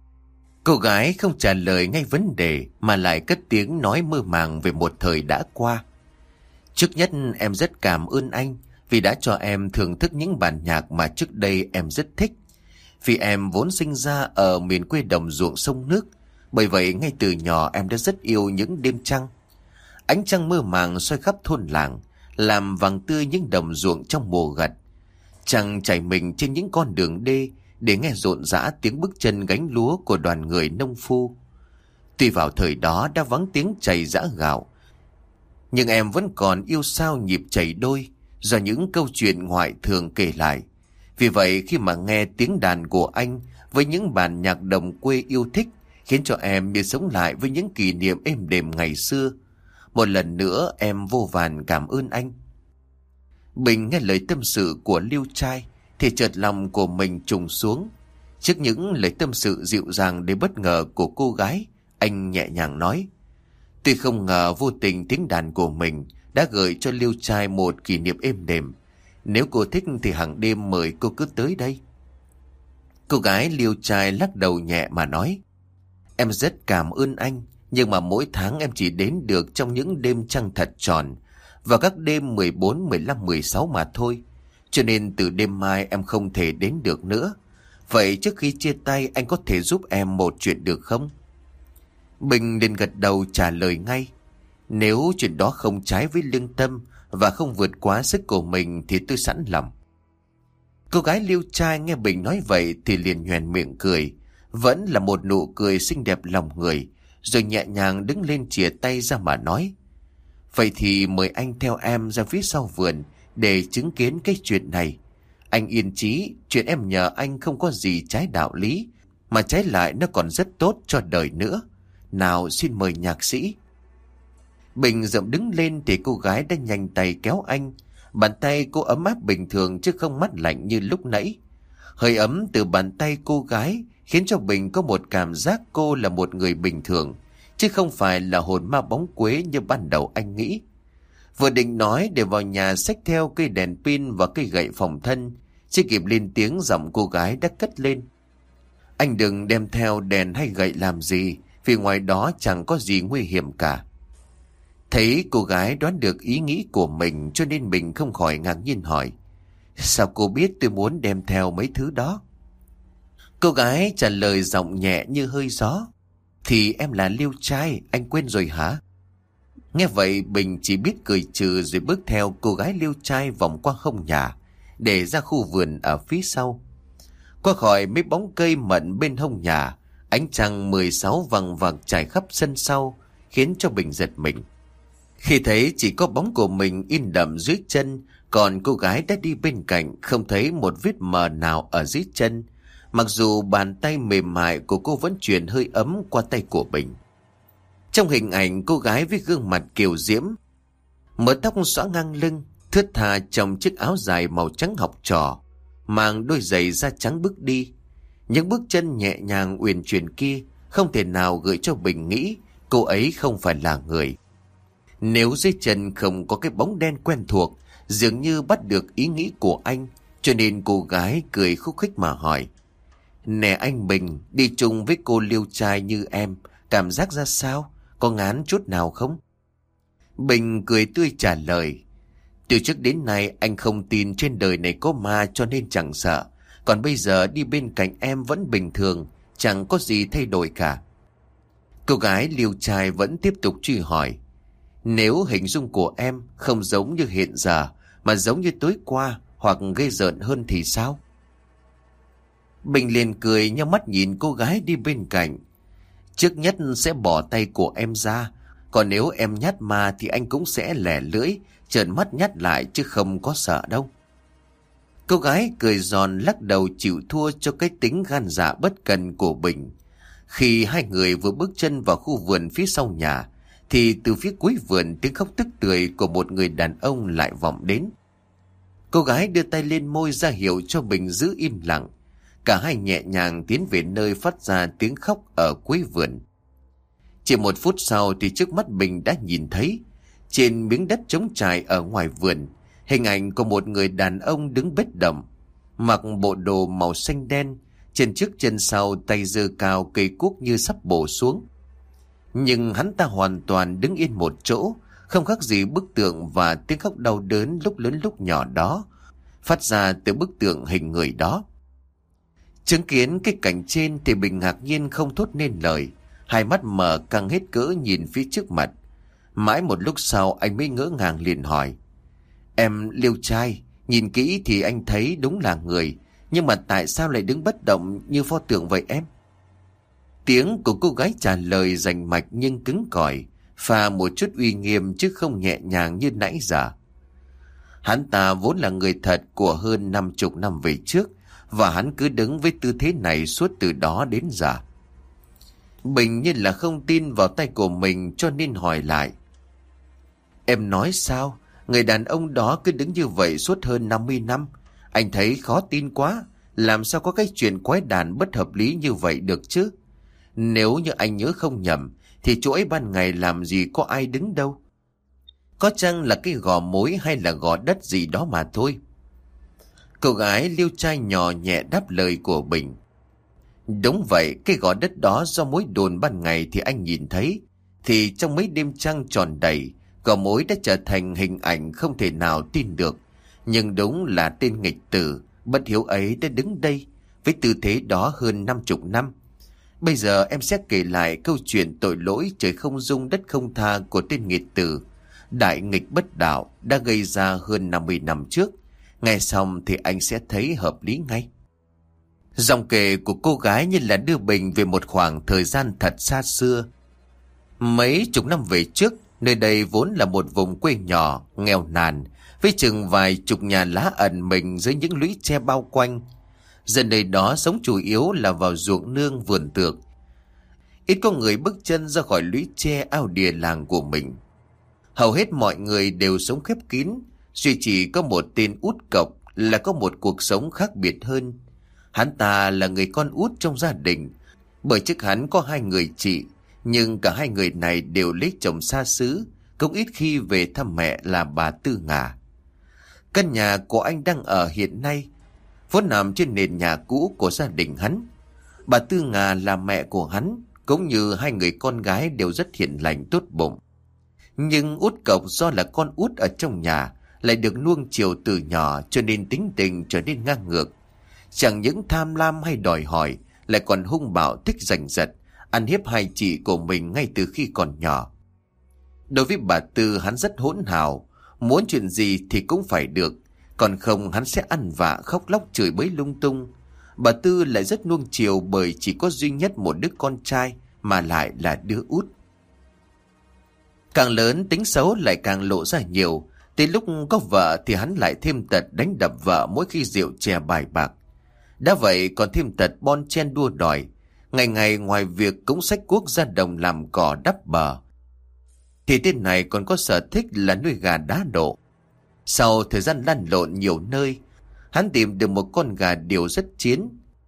Cô gái không trả lời ngay vấn đề mà lại cất tiếng nói mơ màng về một thời đã qua. Trước nhất em rất cảm ơn anh vì đã cho em thưởng thức những bản nhạc mà trước đây em rất thích. Vì em vốn sinh ra ở miền quê đồng ruộng sông nước, bởi vậy ngay từ nhỏ em đã rất yêu những đêm trăng. Ánh trăng mơ màng soi khắp thôn làng, làm vàng tươi những đồng ruộng trong mùa gặt. Trăng chảy mình trên những con đường đê để nghe rộn rã tiếng bước chân gánh lúa của đoàn người nông phu. Tuy vào thời đó đã vắng tiếng chày giã gạo, nhưng em vẫn còn yêu sao nhịp chảy đôi do những câu chuyện ngoại thường kể lại. Vì vậy khi mà nghe tiếng đàn của anh với những bản nhạc đồng quê yêu thích, khiến cho em như sống lại với những kỷ niệm êm đềm ngày xưa. Một lần nữa em vô vàn cảm ơn anh. Bình nghe lời tâm sự của liêu trai thì chợt lòng của mình trùng xuống. Trước những lời tâm sự dịu dàng đến bất ngờ của cô gái, anh nhẹ nhàng nói. Tuy không ngờ vô tình tiếng đàn của mình đã gợi cho liêu trai một kỷ niệm êm đềm. Nếu cô thích thì hàng đêm mời cô cứ tới đây. Cô gái liêu trai lắc đầu nhẹ mà nói. Em rất cảm ơn anh, nhưng mà mỗi tháng em chỉ đến được trong những đêm trăng thật tròn và các đêm mười bốn, mười lăm, mười sáu mà thôi. Cho nên từ đêm mai em không thể đến được nữa. Vậy trước khi chia tay anh có thể giúp em một chuyện được không? Bình liền gật đầu trả lời ngay. Nếu chuyện đó không trái với lương tâm và không vượt quá sức của mình thì tôi sẵn lòng. Cô gái liêu trai nghe Bình nói vậy thì liền nhoẻn miệng cười, vẫn là một nụ cười xinh đẹp lòng người, rồi nhẹ nhàng đứng lên chìa tay ra mà nói. Vậy thì mời anh theo em ra phía sau vườn để chứng kiến cái chuyện này. Anh yên chí, chuyện em nhờ anh không có gì trái đạo lý, mà trái lại nó còn rất tốt cho đời nữa. Nào xin mời nhạc sĩ. Bình dậm đứng lên thì cô gái đã nhanh tay kéo anh. Bàn tay cô ấm áp bình thường chứ không mát lạnh như lúc nãy. Hơi ấm từ bàn tay cô gái khiến cho Bình có một cảm giác cô là một người bình thường, chứ không phải là hồn ma bóng quế như ban đầu anh nghĩ. Vừa định nói để vào nhà xách theo cây đèn pin và cây gậy phòng thân, chưa kịp lên tiếng giọng cô gái đã cất lên. Anh đừng đem theo đèn hay gậy làm gì, vì ngoài đó chẳng có gì nguy hiểm cả. Thấy cô gái đoán được ý nghĩ của mình cho nên mình không khỏi ngạc nhiên hỏi. Sao cô biết tôi muốn đem theo mấy thứ đó? Cô gái trả lời giọng nhẹ như hơi gió. Thì em là liêu trai, anh quên rồi hả? Nghe vậy Bình chỉ biết cười trừ rồi bước theo cô gái liêu trai vòng qua hông nhà để ra khu vườn ở phía sau. Qua khỏi mấy bóng cây mận bên hông nhà, ánh trăng mười sáu vằng vặc trải khắp sân sau khiến cho Bình giật mình. Khi thấy chỉ có bóng của mình in đậm dưới chân, còn cô gái đã đi bên cạnh không thấy một vết mờ nào ở dưới chân, mặc dù bàn tay mềm mại của cô vẫn truyền hơi ấm qua tay của Bình. Trong hình ảnh cô gái với gương mặt kiều diễm, mớ tóc xõa ngang lưng, thướt tha trong chiếc áo dài màu trắng học trò, mang đôi giày da trắng bước đi. Những bước chân nhẹ nhàng uyển chuyển kia không thể nào gợi cho Bình nghĩ cô ấy không phải là người. Nếu dưới chân không có cái bóng đen quen thuộc, dường như bắt được ý nghĩ của anh, cho nên cô gái cười khúc khích mà hỏi. Nè anh Bình, đi chung với cô liêu trai như em, cảm giác ra sao? Có ngán chút nào không? Bình cười tươi trả lời. Từ trước đến nay anh không tin trên đời này có ma cho nên chẳng sợ. Còn bây giờ đi bên cạnh em vẫn bình thường, chẳng có gì thay đổi cả. Cô gái liêu trai vẫn tiếp tục truy hỏi. Nếu hình dung của em không giống như hiện giờ mà giống như tối qua hoặc ghê rợn hơn thì sao? Bình liền cười nheo mắt nhìn cô gái đi bên cạnh. Trước nhất sẽ bỏ tay của em ra, còn nếu em nhát ma thì anh cũng sẽ lẻ lưỡi, trợn mắt nhát lại chứ không có sợ đâu. Cô gái cười giòn lắc đầu chịu thua cho cái tính gan dạ bất cần của Bình. Khi hai người vừa bước chân vào khu vườn phía sau nhà, thì từ phía cuối vườn tiếng khóc tức tưởi của một người đàn ông lại vọng đến. Cô gái đưa tay lên môi ra hiệu cho Bình giữ im lặng. Cả hai nhẹ nhàng tiến về nơi phát ra tiếng khóc ở cuối vườn. Chỉ một phút sau thì trước mắt Bình đã nhìn thấy, trên miếng đất trống trải ở ngoài vườn, hình ảnh của một người đàn ông đứng bất động, mặc bộ đồ màu xanh đen, chân trước chân sau tay giơ cao cây cuốc như sắp bổ xuống. Nhưng hắn ta hoàn toàn đứng yên một chỗ, không khác gì bức tượng, và tiếng khóc đau đớn lúc lớn lúc nhỏ đó phát ra từ bức tượng hình người đó. Chứng kiến cái cảnh trên thì Bình ngạc nhiên không thốt nên lời, hai mắt mở căng hết cỡ nhìn phía trước mặt. Mãi một lúc sau anh mới ngỡ ngàng liền hỏi. Em liêu trai, nhìn kỹ thì anh thấy đúng là người, nhưng mà tại sao lại đứng bất động như pho tượng vậy em? Tiếng của cô gái trả lời rành mạch nhưng cứng cỏi, pha một chút uy nghiêm chứ không nhẹ nhàng như nãy giờ. Hắn ta vốn là người thật của hơn năm chục năm về trước, và hắn cứ đứng với tư thế này suốt từ đó đến giờ. Bình như là không tin vào tay của mình cho nên hỏi lại. Em nói sao? Người đàn ông đó cứ đứng như vậy suốt hơn năm mươi năm. Anh thấy khó tin quá. Làm sao có cái chuyện quái đản bất hợp lý như vậy được chứ? Nếu như anh nhớ không nhầm thì chỗ ấy ban ngày làm gì có ai đứng đâu. Có chăng là cái gò mối hay là gò đất gì đó mà thôi. Cô gái liêu trai nhỏ nhẹ đáp lời của Bình. Đúng vậy, cái gò đất đó do mối đồn ban ngày thì anh nhìn thấy, thì trong mấy đêm trăng tròn đầy, gò mối đã trở thành hình ảnh không thể nào tin được. Nhưng đúng là tên nghịch tử bất hiếu ấy đã đứng đây với tư thế đó hơn năm chục năm. Bây giờ em sẽ kể lại câu chuyện tội lỗi trời không dung đất không tha của tên nghịch tử, đại nghịch bất đạo đã gây ra hơn năm mươi năm trước. Nghe xong thì anh sẽ thấy hợp lý ngay. Dòng kể của cô gái như là đưa Bình về một khoảng thời gian thật xa xưa. Mấy chục năm về trước, nơi đây vốn là một vùng quê nhỏ, nghèo nàn, với chừng vài chục nhà lá ẩn mình dưới những lũy tre bao quanh. Dân nơi đó sống chủ yếu là vào ruộng nương vườn tược. Ít có người bước chân ra khỏi lũy tre ao đìa làng của mình. Hầu hết mọi người đều sống khép kín, duy chỉ có một tên út cộc là có một cuộc sống khác biệt hơn. Hắn ta là người con út trong gia đình, bởi trước hắn có hai người chị, nhưng cả hai người này đều lấy chồng xa xứ, cũng ít khi về thăm mẹ là bà Tư Ngà. Căn nhà của anh đang ở hiện nay vốn nằm trên nền nhà cũ của gia đình hắn. Bà Tư Ngà là mẹ của hắn, cũng như hai người con gái đều rất hiền lành tốt bụng. Nhưng út cộc do là con út ở trong nhà, lại được nuông chiều từ nhỏ cho nên tính tình trở nên ngang ngược. Chẳng những tham lam hay đòi hỏi, lại còn hung bạo thích giành giật, ăn hiếp hai chị của mình ngay từ khi còn nhỏ. Đối với bà Tư hắn rất hỗn hào, muốn chuyện gì thì cũng phải được, còn không hắn sẽ ăn vạ khóc lóc chửi bới lung tung. Bà Tư lại rất nuông chiều bởi chỉ có duy nhất một đứa con trai mà lại là đứa út. Càng lớn tính xấu lại càng lộ ra nhiều. Tới lúc có vợ thì hắn lại thêm tật đánh đập vợ mỗi khi rượu chè bài bạc. Đã vậy còn thêm tật bon chen đua đòi. Ngày ngày ngoài việc cũng xách cuốc ra đồng làm cỏ đắp bờ, thì tên này còn có sở thích là nuôi gà đá độ. Sau thời gian lăn lộn nhiều nơi, hắn tìm được một con gà điều rất chiến.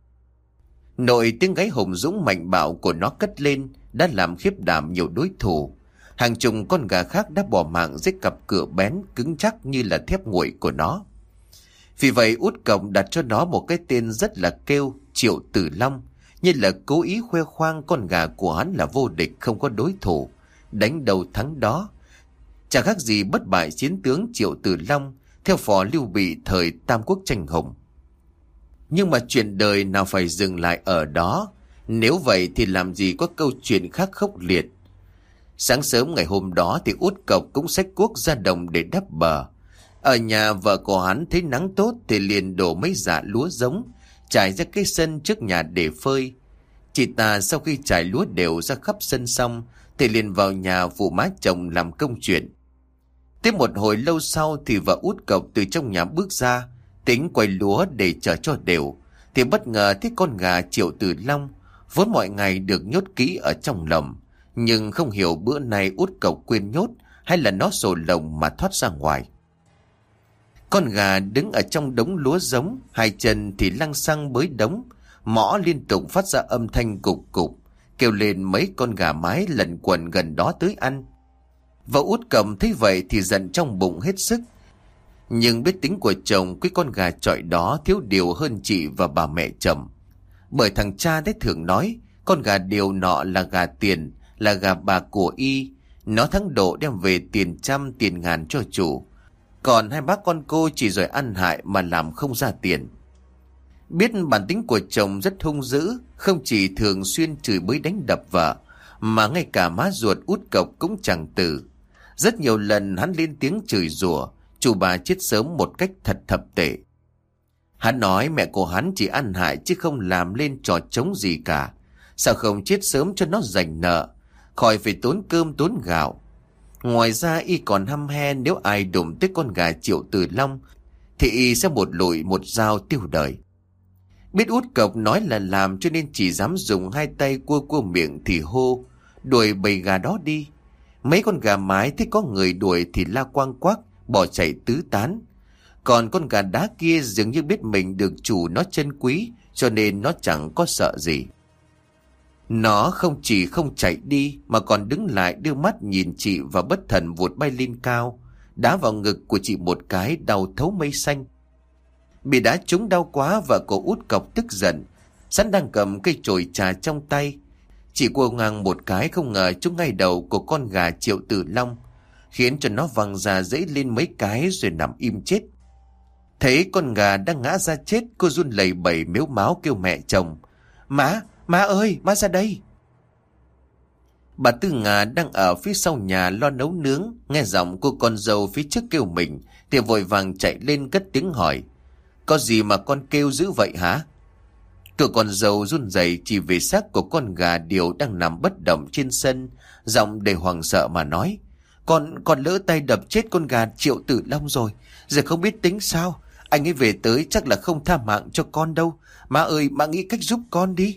Nội tiếng gáy hùng dũng mạnh bạo của nó cất lên đã làm khiếp đảm nhiều đối thủ. Hàng chục con gà khác đã bỏ mạng dưới cặp cửa bén cứng chắc như là thép nguội của nó. Vì vậy út cộc đặt cho nó một cái tên rất là kêu, Triệu Tử Long, như là cố ý khoe khoang con gà của hắn là vô địch không có đối thủ, đánh đầu thắng đó. Chẳng khác gì bất bại chiến tướng Triệu Tử Long theo phò Lưu Bị thời Tam Quốc tranh hùng. Nhưng mà chuyện đời nào phải dừng lại ở đó. Nếu vậy thì làm gì có câu chuyện khác khốc liệt. Sáng sớm ngày hôm đó thì Út Cộc cũng xách cuốc ra đồng để đắp bờ. Ở nhà vợ của hắn thấy nắng tốt thì liền đổ mấy dạ lúa giống, trải ra cái sân trước nhà để phơi. Chị ta sau khi trải lúa đều ra khắp sân xong thì liền vào nhà phụ má chồng làm công chuyện. Tiếp một hồi lâu sau thì vợ Út Cộc từ trong nhà bước ra, tính quay lúa để chờ cho đều, thì bất ngờ thấy con gà Triệu Tử Long, vốn mọi ngày được nhốt kỹ ở trong lồng, nhưng không hiểu bữa nay Út Cộc quên nhốt hay là nó sổ lồng mà thoát ra ngoài. Con gà đứng ở trong đống lúa giống, hai chân thì lăng xăng bới đống, mõ liên tục phát ra âm thanh cục cục, kêu lên mấy con gà mái lẩn quẩn gần đó tới ăn. Vợ Út Cộc thấy vậy thì giận trong bụng hết sức, nhưng biết tính của chồng cái con gà chọi đó thiếu điều hơn chị và bà mẹ chồng. Bởi thằng cha đấy thường nói, con gà điều nọ là gà tiền, là gà bà của y, nó thắng độ đem về tiền trăm tiền ngàn cho chủ. Còn hai bác con cô chỉ giỏi ăn hại mà làm không ra tiền. Biết bản tính của chồng rất hung dữ, không chỉ thường xuyên chửi bới đánh đập vợ, mà ngay cả má ruột Út Cộc cũng chẳng từ. Rất nhiều lần hắn lên tiếng chửi rủa chủ bà chết sớm một cách thật thậm tệ. Hắn nói mẹ của hắn chỉ ăn hại chứ không làm lên trò trống gì cả. Sao không chết sớm cho nó dành nợ, khỏi phải tốn cơm tốn gạo. Ngoài ra y còn hăm he nếu ai đụng tới con gà Triệu Tử Long thì y sẽ một lụi một dao tiêu đời. Biết Út Cộc nói là làm cho nên chỉ dám dùng hai tay cua cua miệng thì hô, đuổi bầy gà đó đi. Mấy con gà mái thấy có người đuổi thì la quang quác, bỏ chạy tứ tán. Còn con gà đá kia dường như biết mình được chủ nó trân quý, cho nên nó chẳng có sợ gì. Nó không chỉ không chạy đi mà còn đứng lại đưa mắt nhìn chị và bất thần vụt bay lên cao, đá vào ngực của chị một cái đau thấu mây xanh. Bị đá trúng đau quá, vợ của Út Cộc tức giận, sẵn đang cầm cây chổi trà trong tay. Chị cua ngang một cái không ngờ trúng ngay đầu của con gà Triệu Tử Long, khiến cho nó văng ra dãy lên mấy cái rồi nằm im chết. Thấy con gà đang ngã ra chết, cô run lẩy bẩy mếu máo kêu mẹ chồng, Má, má ơi, má ra đây. Bà Tư Ngà đang ở phía sau nhà lo nấu nướng, nghe giọng cô con dâu phía trước kêu mình thì vội vàng chạy lên cất tiếng hỏi, có gì mà con kêu dữ vậy hả? Cô con dâu run rẩy chỉ về xác của con gà điều đang nằm bất động trên sân, giọng đầy hoảng sợ mà nói, Con, con lỡ tay đập chết con gà Triệu Tử Long rồi, giờ không biết tính sao. Anh ấy về tới chắc là không tha mạng cho con đâu. Má ơi, má nghĩ cách giúp con đi.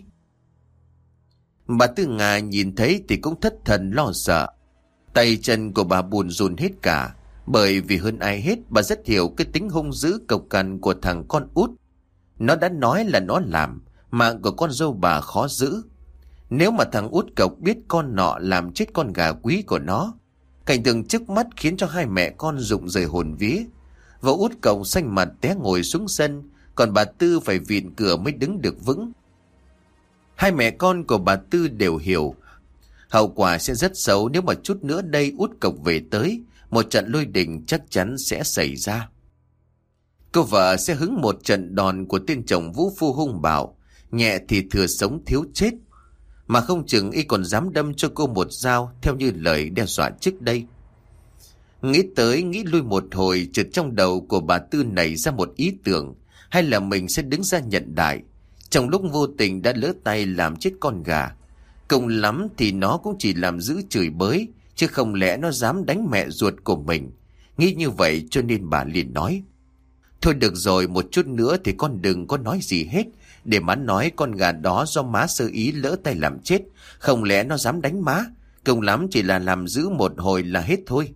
Bà Tư Ngà nhìn thấy thì cũng thất thần lo sợ. Tay chân của bà buồn rùn hết cả, bởi vì hơn ai hết bà rất hiểu cái tính hung dữ cộc cằn của thằng con út. Nó đã nói là nó làm, mạng của con dâu bà khó giữ. Nếu mà thằng Út Cộc biết con nọ làm chết con gà quý của nó, cảnh tượng trước mắt khiến cho hai mẹ con rụng rời hồn vía. Và Út Cộc xanh mặt té ngồi xuống sân, còn bà Tư phải vịn cửa mới đứng được vững. Hai mẹ con của bà Tư đều hiểu hậu quả sẽ rất xấu nếu mà chút nữa đây Út Cộc về tới, một trận lôi đình chắc chắn sẽ xảy ra. Cô vợ sẽ hứng một trận đòn của tên chồng vũ phu hung bạo, nhẹ thì thừa sống thiếu chết, mà không chừng y còn dám đâm cho cô một dao theo như lời đe dọa trước đây. Nghĩ tới nghĩ lui một hồi, chợt trong đầu của bà Tư nảy ra một ý tưởng, hay là mình sẽ đứng ra nhận đại. Trong lúc vô tình đã lỡ tay làm chết con gà, cùng lắm thì nó cũng chỉ làm giữ chửi bới, chứ không lẽ nó dám đánh mẹ ruột của mình. Nghĩ như vậy cho nên bà liền nói, thôi được rồi, một chút nữa thì con đừng có nói gì hết, để má nói con gà đó do má sơ ý lỡ tay làm chết, không lẽ nó dám đánh má, cùng lắm chỉ là làm giữ một hồi là hết thôi.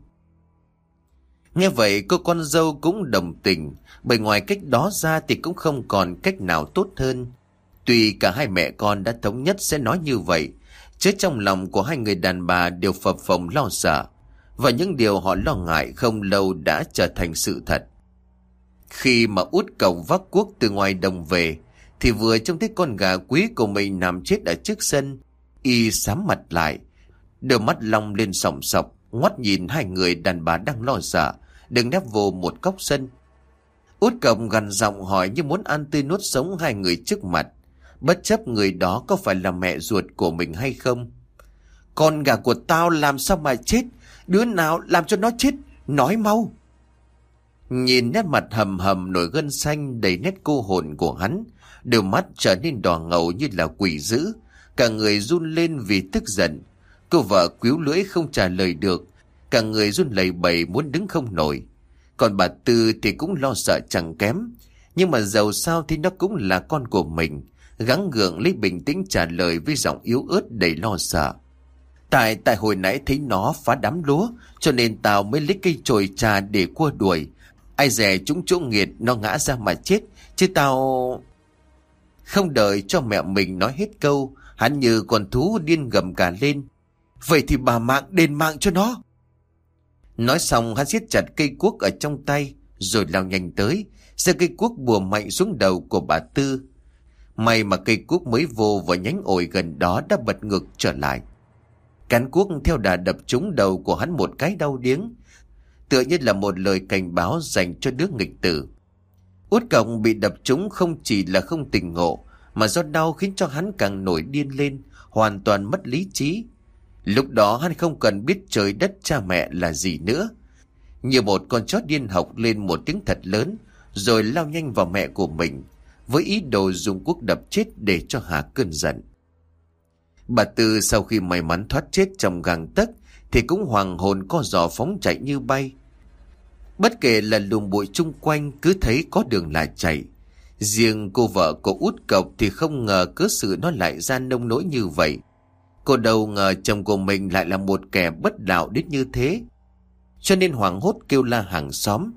Nghe vậy cô con dâu cũng đồng tình, bởi ngoài cách đó ra thì cũng không còn cách nào tốt hơn. Tuy cả hai mẹ con đã thống nhất sẽ nói như vậy, chứ trong lòng của hai người đàn bà đều phập phồng lo sợ, và những điều họ lo ngại không lâu đã trở thành sự thật. Khi mà Út Cộc vác cuốc từ ngoài đồng về, thì vừa trông thấy con gà quý của mình nằm chết ở trước sân, y sám mặt lại, đôi mắt long lên sòng sọc, ngoắt nhìn hai người đàn bà đang lo sợ, đừng nép vô một góc sân. Út Cộc gằn giọng hỏi như muốn ăn tươi nuốt sống hai người trước mặt. bất chấp người đó có phải là mẹ ruột của mình hay không. Con gà của tao làm sao mà chết? Đứa nào làm cho nó chết? Nói mau. Nhìn nét mặt hầm hầm nổi gân xanh đầy nét cô hồn của hắn, đôi mắt trở nên đỏ ngầu như là quỷ dữ, cả người run lên vì tức giận. Cô vợ quýu lưỡi không trả lời được, cả người run lẩy bẩy muốn đứng không nổi. Còn bà Tư thì cũng lo sợ chẳng kém, nhưng mà dầu sao thì nó cũng là con của mình, gắng gượng lấy bình tĩnh trả lời với giọng yếu ớt đầy lo sợ. Tại tại hồi nãy thấy nó phá đám lúa, cho nên tao mới lấy cây chổi trà để cua đuổi. Ai dè chúng chỗ nghiệt nó ngã ra mà chết, chứ tao... Không đợi cho mẹ mình nói hết câu, hắn như con thú điên gầm cả lên. Vậy thì bà mạng đền mạng cho nó. Nói xong hắn siết chặt cây cuốc ở trong tay, rồi lao nhanh tới, giơ cây cuốc bùa mạnh xuống đầu của bà Tư. May mà cây cuốc mới vô vào nhánh ổi gần đó đã bật ngược trở lại. Cán cuốc theo đà đập trúng đầu của hắn một cái đau điếng, tựa như là một lời cảnh báo dành cho đứa nghịch tử. Út Cọc bị đập trúng không chỉ là không tỉnh ngộ, mà do đau khiến cho hắn càng nổi điên lên, hoàn toàn mất lý trí. Lúc đó hắn không cần biết trời đất cha mẹ là gì nữa. Như một con chó điên học lên một tiếng thật lớn, rồi lao nhanh vào mẹ của mình, với ý đồ dùng cuốc đập chết để cho hạ cơn giận. Bà Tư sau khi may mắn thoát chết trong gang tấc thì cũng hoàng hồn co giò phóng chạy như bay. Bất kể là lùm bụi chung quanh cứ thấy có đường là chạy. Riêng cô vợ của Út Cọc thì không ngờ cớ sự nó lại ra nông nỗi như vậy. Cô đâu ngờ chồng của mình lại là một kẻ bất đạo đến như thế, cho nên hoảng hốt kêu la hàng xóm.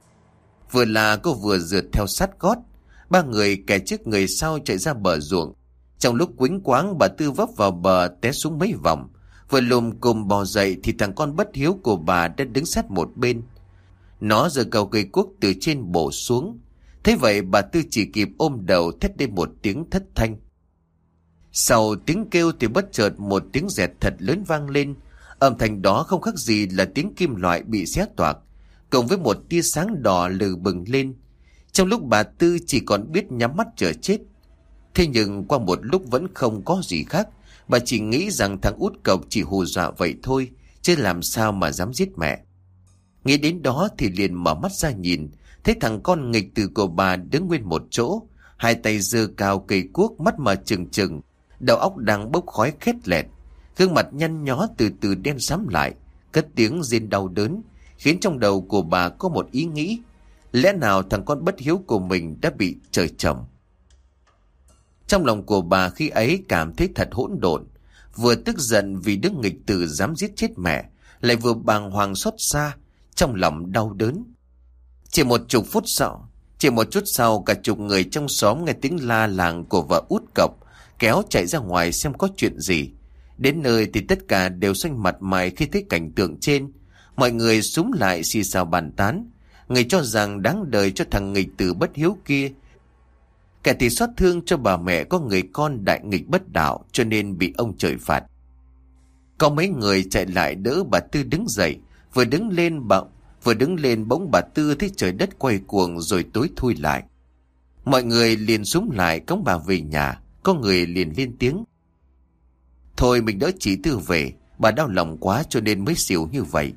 Vừa là cô vừa rượt theo sát gót, ba người kẻ trước người sau chạy ra bờ ruộng. Trong lúc quýnh quáng, bà Tư vấp vào bờ té xuống mấy vòng. Vừa lùm cùm bò dậy thì thằng con bất hiếu của bà đã đứng sát một bên. Nó giơ cầu cây cuốc từ trên bổ xuống. Thế vậy bà Tư chỉ kịp ôm đầu thét lên một tiếng thất thanh. Sau tiếng kêu thì bất chợt một tiếng rẹt thật lớn vang lên. Âm thanh đó không khác gì là tiếng kim loại bị xé toạc, cộng với một tia sáng đỏ lừ bừng lên. Trong lúc bà Tư chỉ còn biết nhắm mắt chờ chết. Thế nhưng qua một lúc vẫn không có gì khác. Bà chỉ nghĩ rằng thằng Út Cọc chỉ hù dọa vậy thôi, chứ làm sao mà dám giết mẹ. Nghĩ đến đó thì liền mở mắt ra nhìn, thấy thằng con nghịch tử của bà đứng nguyên một chỗ, hai tay giơ cao cây cuốc, mắt mở trừng trừng, đầu óc đang bốc khói khét lẹt, gương mặt nhăn nhó từ từ đen sẫm lại, cất tiếng rên đau đớn, khiến trong đầu của bà có một ý nghĩ: lẽ nào thằng con bất hiếu của mình đã bị trời trồng? Trong lòng của bà khi ấy cảm thấy thật hỗn độn, vừa tức giận vì đứa nghịch tử dám giết chết mẹ, lại vừa bàng hoàng xót xa, trong lòng đau đớn. Chỉ một chục phút sau, chỉ một chút sau, cả chục người trong xóm nghe tiếng la làng của vợ Út Cọc, kéo chạy ra ngoài xem có chuyện gì. Đến nơi thì tất cả đều xanh mặt mày khi thấy cảnh tượng trên. Mọi người xúm lại xì xào bàn tán, người cho rằng đáng đời cho thằng nghịch tử bất hiếu kia, kẻ thì xót thương cho bà mẹ có người con đại nghịch bất đạo cho nên bị ông trời phạt. Có mấy người chạy lại đỡ bà Tư đứng dậy, vừa đứng lên bà vừa đứng lên bỗng bà Tư thấy trời đất quay cuồng rồi tối thui lại. Mọi người liền xúm lại cõng bà về nhà. Có người liền lên tiếng: thôi mình đỡ chị Tư về, bà đau lòng quá cho nên mới xỉu như vậy.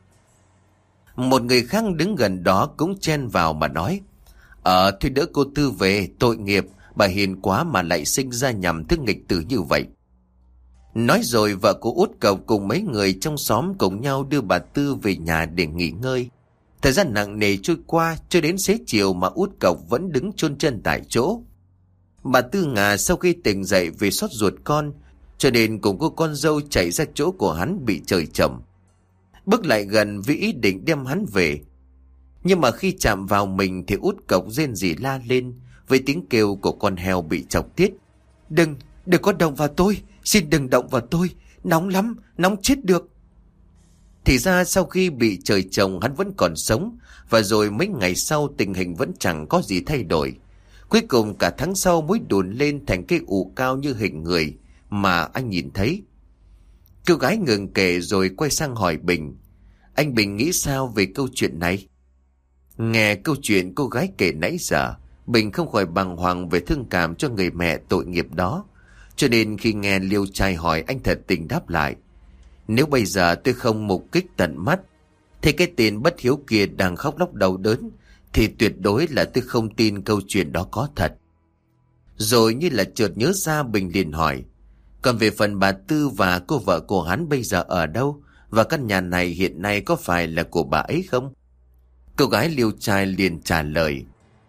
Một người khác đứng gần đó cũng chen vào mà nói: Ờ thôi đỡ cô Tư về, tội nghiệp, bà hiền quá mà lại sinh ra nhằm thứ nghịch tử như vậy. Nói rồi vợ của Út Cọc cùng mấy người trong xóm cùng nhau đưa bà Tư về nhà để nghỉ ngơi. Thời gian nặng nề trôi qua, cho đến xế chiều mà Út Cọc vẫn đứng chôn chân tại chỗ. Bà Tư ngà sau khi tỉnh dậy vì xót ruột con, cho nên cùng cô con dâu chạy ra chỗ của hắn bị trời trầm. Bước lại gần vì ý định đem hắn về. Nhưng mà khi chạm vào mình thì Út Cọc rên rỉ la lên với tiếng kêu của con heo bị chọc tiết: Đừng, đừng có động vào tôi, xin đừng động vào tôi, nóng lắm, nóng chết được. Thì ra sau khi bị trời trồng hắn vẫn còn sống, và rồi mấy ngày sau tình hình vẫn chẳng có gì thay đổi. Cuối cùng cả tháng sau mới đùn lên thành cái ụ cao như hình người mà anh nhìn thấy. Cô gái ngừng kể rồi quay sang hỏi Bình: Anh Bình nghĩ sao về câu chuyện này? Nghe câu chuyện cô gái kể nãy giờ, Bình không khỏi bàng hoàng về thương cảm cho người mẹ tội nghiệp đó. Cho nên khi nghe Liêu trai hỏi, anh thật tình đáp lại: nếu bây giờ tôi không mục kích tận mắt thì cái tên bất hiếu kia đang khóc lóc đau đớn, thì tuyệt đối là tôi không tin câu chuyện đó có thật. Rồi như là chợt nhớ ra, Bình liền hỏi: còn về phần bà Tư và cô vợ của hắn bây giờ ở đâu? Và căn nhà này hiện nay có phải là của bà ấy không? Cô gái Liêu trai liền trả lời: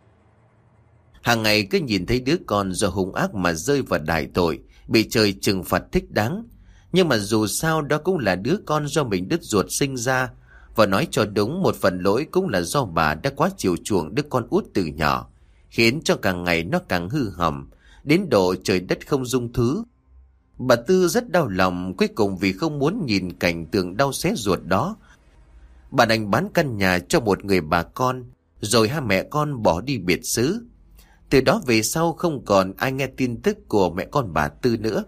hàng ngày cứ nhìn thấy đứa con do hung ác mà rơi vào đại tội, bị trời trừng phạt thích đáng. Nhưng mà dù sao đó cũng là đứa con do mình đứt ruột sinh ra. Và nói cho đúng, một phần lỗi cũng là do bà đã quá chiều chuộng đứa con út từ nhỏ, khiến cho càng ngày nó càng hư hỏng, đến độ trời đất không dung thứ. Bà Tư rất đau lòng, cuối cùng vì không muốn nhìn cảnh tượng đau xé ruột đó, bà đành bán căn nhà cho một người bà con, rồi hai mẹ con bỏ đi biệt xứ. Từ đó về sau không còn ai nghe tin tức của mẹ con bà Tư nữa.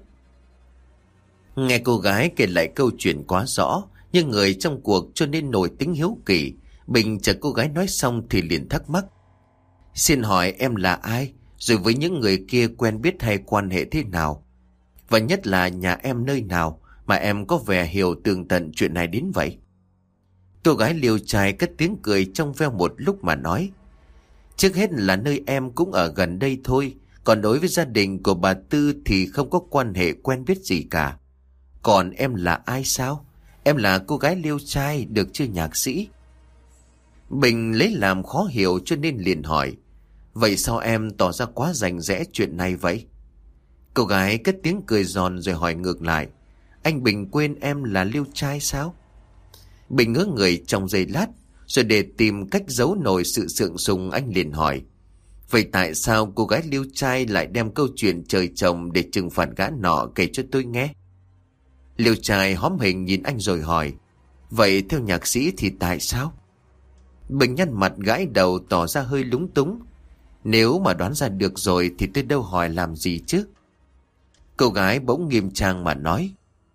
Nghe cô gái kể lại câu chuyện quá rõ, nhưng người trong cuộc cho nên nổi tính hiếu kỳ. Bình chờ cô gái nói xong thì liền thắc mắc: xin hỏi em là ai? Rồi với những người kia quen biết hay quan hệ thế nào? Và nhất là nhà em nơi nào mà em có vẻ hiểu tường tận chuyện này đến vậy? Cô gái Liêu trai cất tiếng cười trong veo một lúc mà nói: trước hết là nơi em cũng ở gần đây thôi. Còn đối với gia đình của bà Tư thì không có quan hệ quen biết gì cả. Còn em là ai sao? Em là cô gái Liêu trai, được chưa nhạc sĩ? Bình lấy làm khó hiểu cho nên liền hỏi: vậy sao em tỏ ra quá rành rẽ chuyện này vậy? Cô gái cất tiếng cười giòn rồi hỏi ngược lại: anh Bình quên em là Liêu trai sao? Bình ngớ người trong giây lát, rồi để tìm cách giấu nổi sự sượng sùng, anh liền hỏi: vậy tại sao cô gái Liêu trai lại đem câu chuyện trời trồng để trừng phạt gã nọ kể cho tôi nghe? Liêu trai hóm hình nhìn anh rồi hỏi: vậy theo nhạc sĩ thì tại sao? Bình nhăn mặt gãi đầu tỏ ra hơi lúng túng: nếu mà đoán ra được rồi thì tôi đâu hỏi làm gì chứ. Cô gái bỗng nghiêm trang mà nói: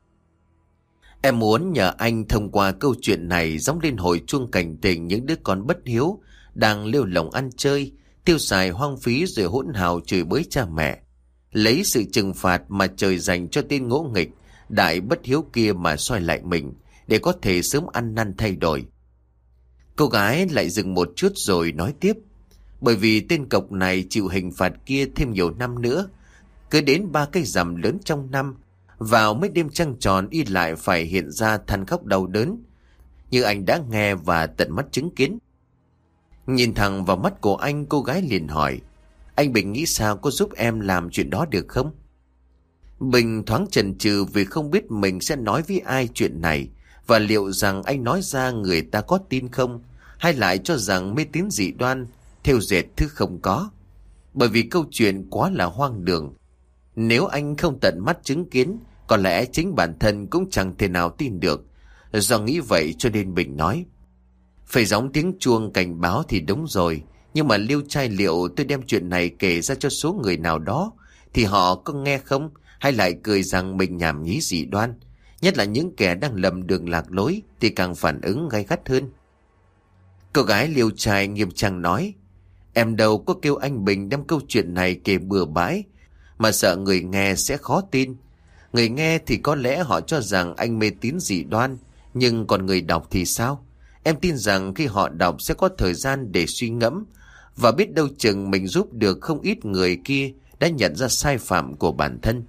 em muốn nhờ anh thông qua câu chuyện này gióng lên hồi chuông cảnh tỉnh những đứa con bất hiếu đang lêu lổng ăn chơi, tiêu xài hoang phí rồi hỗn hào chửi bới cha mẹ, lấy sự trừng phạt mà trời dành cho tên ngỗ nghịch đại bất hiếu kia mà soi lại mình, để có thể sớm ăn năn thay đổi. Cô gái lại dừng một chút rồi nói tiếp: bởi vì tên cộc này chịu hình phạt kia thêm nhiều năm nữa, cứ đến ba cái rằm lớn trong năm, vào mấy đêm trăng tròn y lại phải hiện ra than khóc đau đớn, như anh đã nghe và tận mắt chứng kiến. Nhìn thẳng vào mắt của anh, cô gái liền hỏi: anh Bình nghĩ sao, có giúp em làm chuyện đó được không? Bình thoáng chần chừ vì không biết mình sẽ nói với ai chuyện này, và liệu rằng anh nói ra người ta có tin không, hay lại cho rằng mê tín dị đoan, thêu dệt thứ không có. Bởi vì câu chuyện quá là hoang đường. Nếu anh không tận mắt chứng kiến, có lẽ chính bản thân cũng chẳng thể nào tin được. Do nghĩ vậy cho nên Bình nói: phải gióng tiếng chuông cảnh báo thì đúng rồi, nhưng mà Liêu trai, liệu tôi đem chuyện này kể ra cho số người nào đó thì họ có nghe không, hay lại cười rằng mình nhảm nhí dị đoan? Nhất là những kẻ đang lầm đường lạc lối thì càng phản ứng gay gắt hơn. Cô gái Liêu trai nghiêm trang nói: em đâu có kêu anh Bình đem câu chuyện này kể bừa bãi, mà sợ người nghe sẽ khó tin. Người nghe thì có lẽ họ cho rằng anh mê tín dị đoan, nhưng còn người đọc thì sao? Em tin rằng khi họ đọc sẽ có thời gian để suy ngẫm, và biết đâu chừng mình giúp được không ít người kia đã nhận ra sai phạm của bản thân.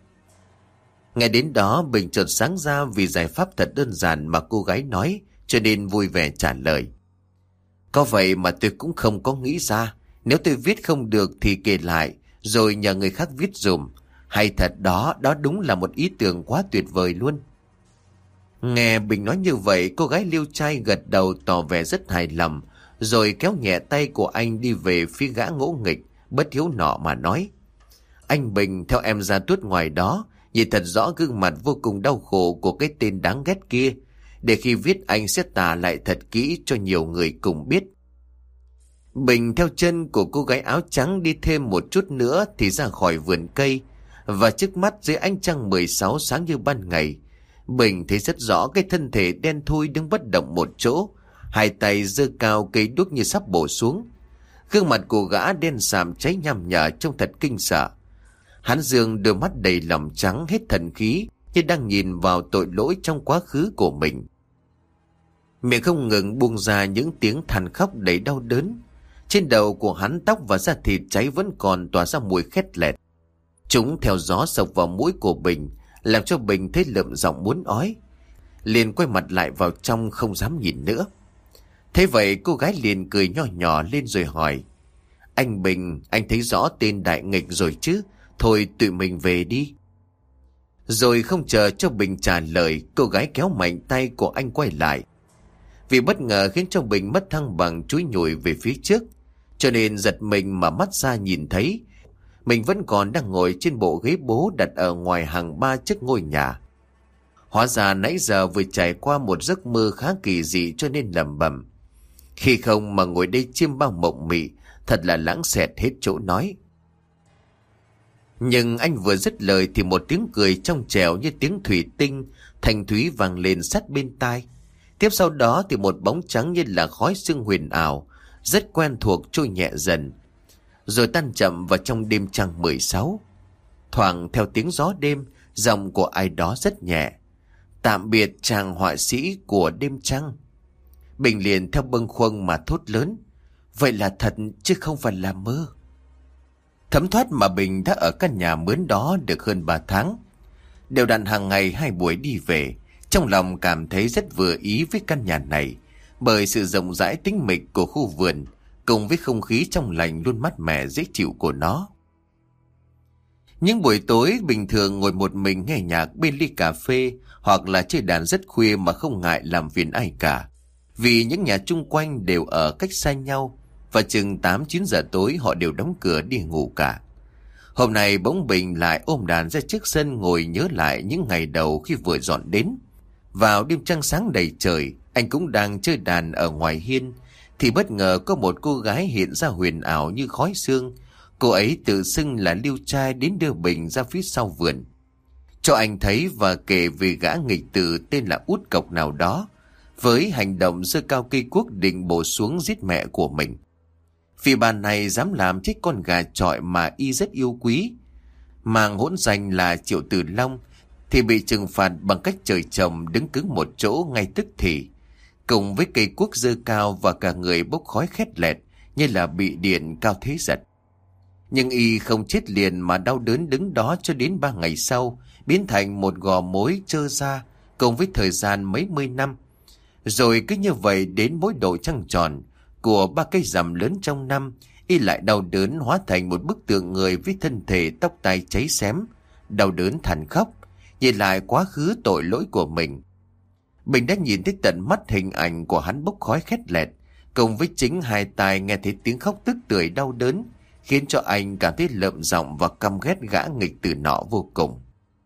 Nghe đến đó, Bình chợt sáng ra vì giải pháp thật đơn giản mà cô gái nói, cho nên vui vẻ trả lời: có vậy mà tôi cũng không có nghĩ ra. Nếu tôi viết không được thì kể lại, rồi nhờ người khác viết dùm. Hay thật đó, đó đúng là một ý tưởng quá tuyệt vời luôn. Nghe Bình nói như vậy, cô gái Liêu trai gật đầu tỏ vẻ rất hài lòng, rồi kéo nhẹ tay của anh đi về phía gã ngỗ nghịch bất hiếu nọ mà nói: anh Bình, theo em ra tuốt ngoài đó, nhìn thật rõ gương mặt vô cùng đau khổ của cái tên đáng ghét kia, để khi viết anh sẽ tả lại thật kỹ cho nhiều người cùng biết. Bình theo chân của cô gái áo trắng đi thêm một chút nữa thì ra khỏi vườn cây, và trước mắt dưới ánh trăng mười sáu sáng như ban ngày, Bình thấy rất rõ cái thân thể đen thui đứng bất động một chỗ, hai tay giơ cao cây đuốc như sắp bổ xuống. Gương mặt của gã đen sạm cháy nham nhở trông thật kinh sợ. Hắn dương đôi mắt đầy lòng trắng hết thần khí, như đang nhìn vào tội lỗi trong quá khứ của mình. Miệng không ngừng buông ra những tiếng than khóc đầy đau đớn. Trên đầu của hắn, tóc và da thịt cháy vẫn còn tỏa ra mùi khét lẹt. Chúng theo gió sộc vào mũi của Bình, làm cho Bình thấy lợm giọng muốn ói. Liền quay mặt lại vào trong không dám nhìn nữa. Thế vậy cô gái liền cười nho nhỏ lên rồi hỏi: Anh Bình, anh thấy rõ tên đại nghịch rồi chứ? Thôi tụi mình về đi. Rồi không chờ cho Bình trả lời, cô gái kéo mạnh tay của anh quay lại. Vì bất ngờ khiến cho Bình mất thăng bằng, chúi nhủi về phía trước, cho nên giật mình mà mắt ra nhìn thấy mình vẫn còn đang ngồi trên bộ ghế bố đặt ở ngoài hàng ba trước ngôi nhà. Hóa ra nãy giờ vừa trải qua một giấc mơ khá kỳ dị, cho nên lẩm bẩm: Khi không mà ngồi đây chiêm bao mộng mị, thật là lãng xẹt hết chỗ nói. Nhưng anh vừa dứt lời thì một tiếng cười trong trẻo như tiếng thủy tinh thanh thúy vang lên sát bên tai. Tiếp sau đó thì một bóng trắng như là khói sương huyền ảo, rất quen thuộc trôi nhẹ dần, rồi tan chậm vào trong đêm trăng mười sáu. Thoảng theo tiếng gió đêm, giọng của ai đó rất nhẹ: Tạm biệt chàng họa sĩ của đêm trăng. Bình liền theo bâng khuâng mà thốt lớn: Vậy là thật chứ không phải là mơ. Thấm thoát mà Bình đã ở căn nhà mướn đó được hơn ba tháng. Đều đặn hàng ngày hai buổi đi về, trong lòng cảm thấy rất vừa ý với căn nhà này, bởi sự rộng rãi tĩnh mịch của khu vườn cùng với không khí trong lành luôn mát mẻ dễ chịu của nó. Những buổi tối bình thường ngồi một mình nghe nhạc bên ly cà phê hoặc là chơi đàn rất khuya mà không ngại làm phiền ai cả, vì những nhà chung quanh đều ở cách xa nhau và chừng tám chín giờ tối họ đều đóng cửa đi ngủ cả. Hôm nay bỗng Bình lại ôm đàn ra trước sân ngồi nhớ lại những ngày đầu khi vừa dọn đến. Vào đêm trăng sáng đầy trời, anh cũng đang chơi đàn ở ngoài hiên thì bất ngờ có một cô gái hiện ra huyền ảo như khói sương. Cô ấy tự xưng là liêu trai đến đưa Bình ra phía sau vườn, cho anh thấy và kể về gã nghịch tử tên là Út Cộc nào đó, với hành động giơ cao cây cuốc định bổ xuống giết mẹ của mình. Vì bà này dám làm chết con gà chọi mà y rất yêu quý, mang hỗn danh là Triệu Tử Long, thì bị trừng phạt bằng cách trời trồng đứng cứng một chỗ ngay tức thì, cùng với cây cuốc giơ cao và cả người bốc khói khét lẹt như là bị điện cao thế giật. Nhưng y không chết liền mà đau đớn đứng đó cho đến ba ngày sau, biến thành một gò mối trơ ra cùng với thời gian mấy mươi năm. Rồi cứ như vậy đến mỗi độ trăng tròn của ba cây rằm lớn trong năm, y lại đau đớn hóa thành một bức tượng người với thân thể tóc tai cháy xém, đau đớn than khóc, nhìn lại quá khứ tội lỗi của mình. Bình đã nhìn thấy tận mắt hình ảnh của hắn bốc khói khét lẹt, cùng với chính hai tai nghe thấy tiếng khóc tức tưởi đau đớn, khiến cho anh cảm thấy lợm giọng và căm ghét gã nghịch tử nọ vô cùng.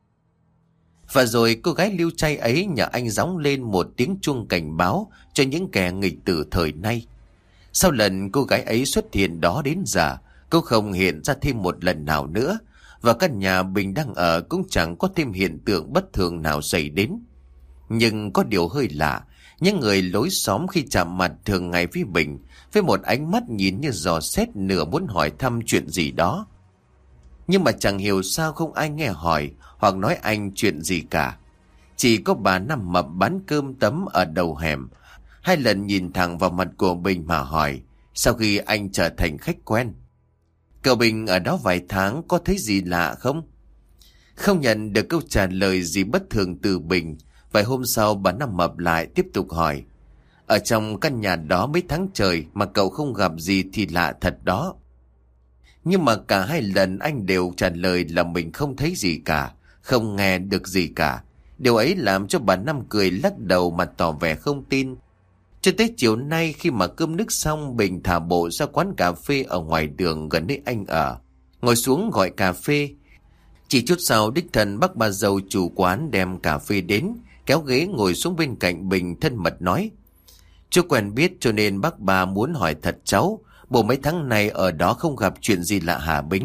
Và rồi cô gái liêu trai ấy nhờ anh gióng lên một tiếng chuông cảnh báo cho những kẻ nghịch tử thời nay. Sau lần cô gái ấy xuất hiện đó đến giờ, cô không hiện ra thêm một lần nào nữa, và căn nhà Bình đang ở cũng chẳng có thêm hiện tượng bất thường nào xảy đến. Nhưng có điều hơi lạ, những người lối xóm khi chạm mặt thường ngày với Bình, với một ánh mắt nhìn như dò xét nửa muốn hỏi thăm chuyện gì đó. Nhưng mà chẳng hiểu sao không ai nghe hỏi hoặc nói anh chuyện gì cả. Chỉ có bà nằm mập bán cơm tấm ở đầu hẻm, hai lần nhìn thẳng vào mặt của Bình mà hỏi, sau khi anh trở thành khách quen: Cậu Bình ở đó vài tháng có thấy gì lạ không? Không nhận được câu trả lời gì bất thường từ Bình, vài hôm sau bà nằm mập lại tiếp tục hỏi: Ở trong căn nhà đó mấy tháng trời mà cậu không gặp gì thì lạ thật đó. Nhưng mà cả hai lần anh đều trả lời là mình không thấy gì cả, không nghe được gì cả. Điều ấy làm cho bà Năm cười lắc đầu mà tỏ vẻ không tin. Cho tới chiều nay khi mà cơm nước xong, Bình thả bộ ra quán cà phê ở ngoài đường gần nơi anh ở, ngồi xuống gọi cà phê. Chỉ chút sau đích thân bác bà dâu chủ quán đem cà phê đến, kéo ghế ngồi xuống bên cạnh Bình thân mật nói: Chú quen biết cho nên bác bà muốn hỏi thật cháu, bộ mấy tháng này ở đó không gặp chuyện gì lạ hả Bình?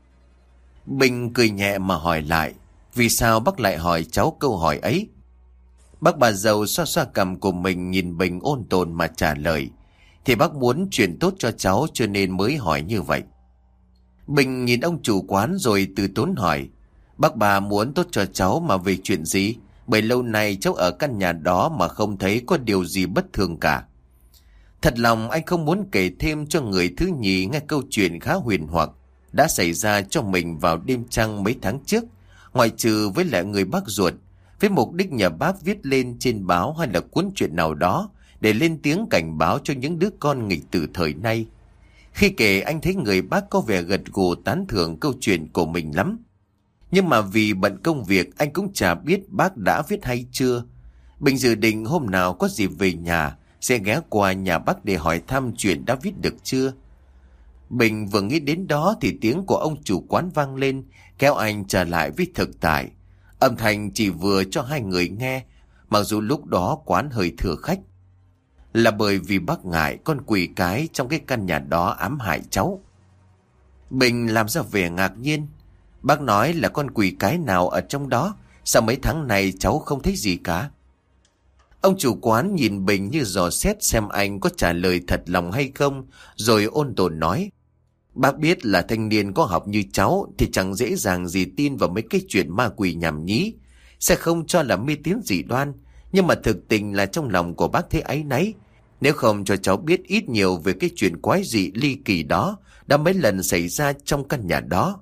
Bình cười nhẹ mà hỏi lại: Vì sao bác lại hỏi cháu câu hỏi ấy? Bác bà dâu xoa xoa cằm của mình nhìn Bình ôn tồn mà trả lời: thì bác muốn chuyện tốt cho cháu cho nên mới hỏi như vậy. Bình nhìn ông chủ quán rồi từ tốn hỏi: Bác bà muốn tốt cho cháu mà về chuyện gì? Bởi lâu nay cháu ở căn nhà đó mà không thấy có điều gì bất thường cả. Thật lòng anh không muốn kể thêm cho người thứ nhì nghe câu chuyện khá huyền hoặc đã xảy ra cho mình vào đêm trăng mấy tháng trước, ngoại trừ với lại người bác ruột, với mục đích nhờ bác viết lên trên báo hay là cuốn truyện nào đó để lên tiếng cảnh báo cho những đứa con nghịch tử thời nay. Khi kể anh thấy người bác có vẻ gật gù tán thưởng câu chuyện của mình lắm. Nhưng mà vì bận công việc anh cũng chả biết bác đã viết hay chưa. Bình dự định hôm nào có dịp về nhà sẽ ghé qua nhà bác để hỏi thăm chuyện đã viết được chưa. Bình vừa nghĩ đến đó thì tiếng của ông chủ quán vang lên, kéo anh trở lại với thực tại. Âm thanh chỉ vừa cho hai người nghe, mặc dù lúc đó quán hơi thừa khách. Là bởi vì bác ngại con quỷ cái trong cái căn nhà đó ám hại cháu. Bình làm ra vẻ ngạc nhiên. Bác nói là con quỷ cái nào ở trong đó? Sao mấy tháng này cháu không thấy gì cả? Ông chủ quán nhìn Bình như dò xét xem anh có trả lời thật lòng hay không, rồi ôn tồn nói: Bác biết là thanh niên có học như cháu thì chẳng dễ dàng gì tin vào mấy cái chuyện ma quỷ nhảm nhí, sẽ không cho là mê tín dị đoan. Nhưng mà thực tình là trong lòng của bác thấy áy náy, nếu không cho cháu biết ít nhiều về cái chuyện quái dị ly kỳ đó đã mấy lần xảy ra trong căn nhà đó.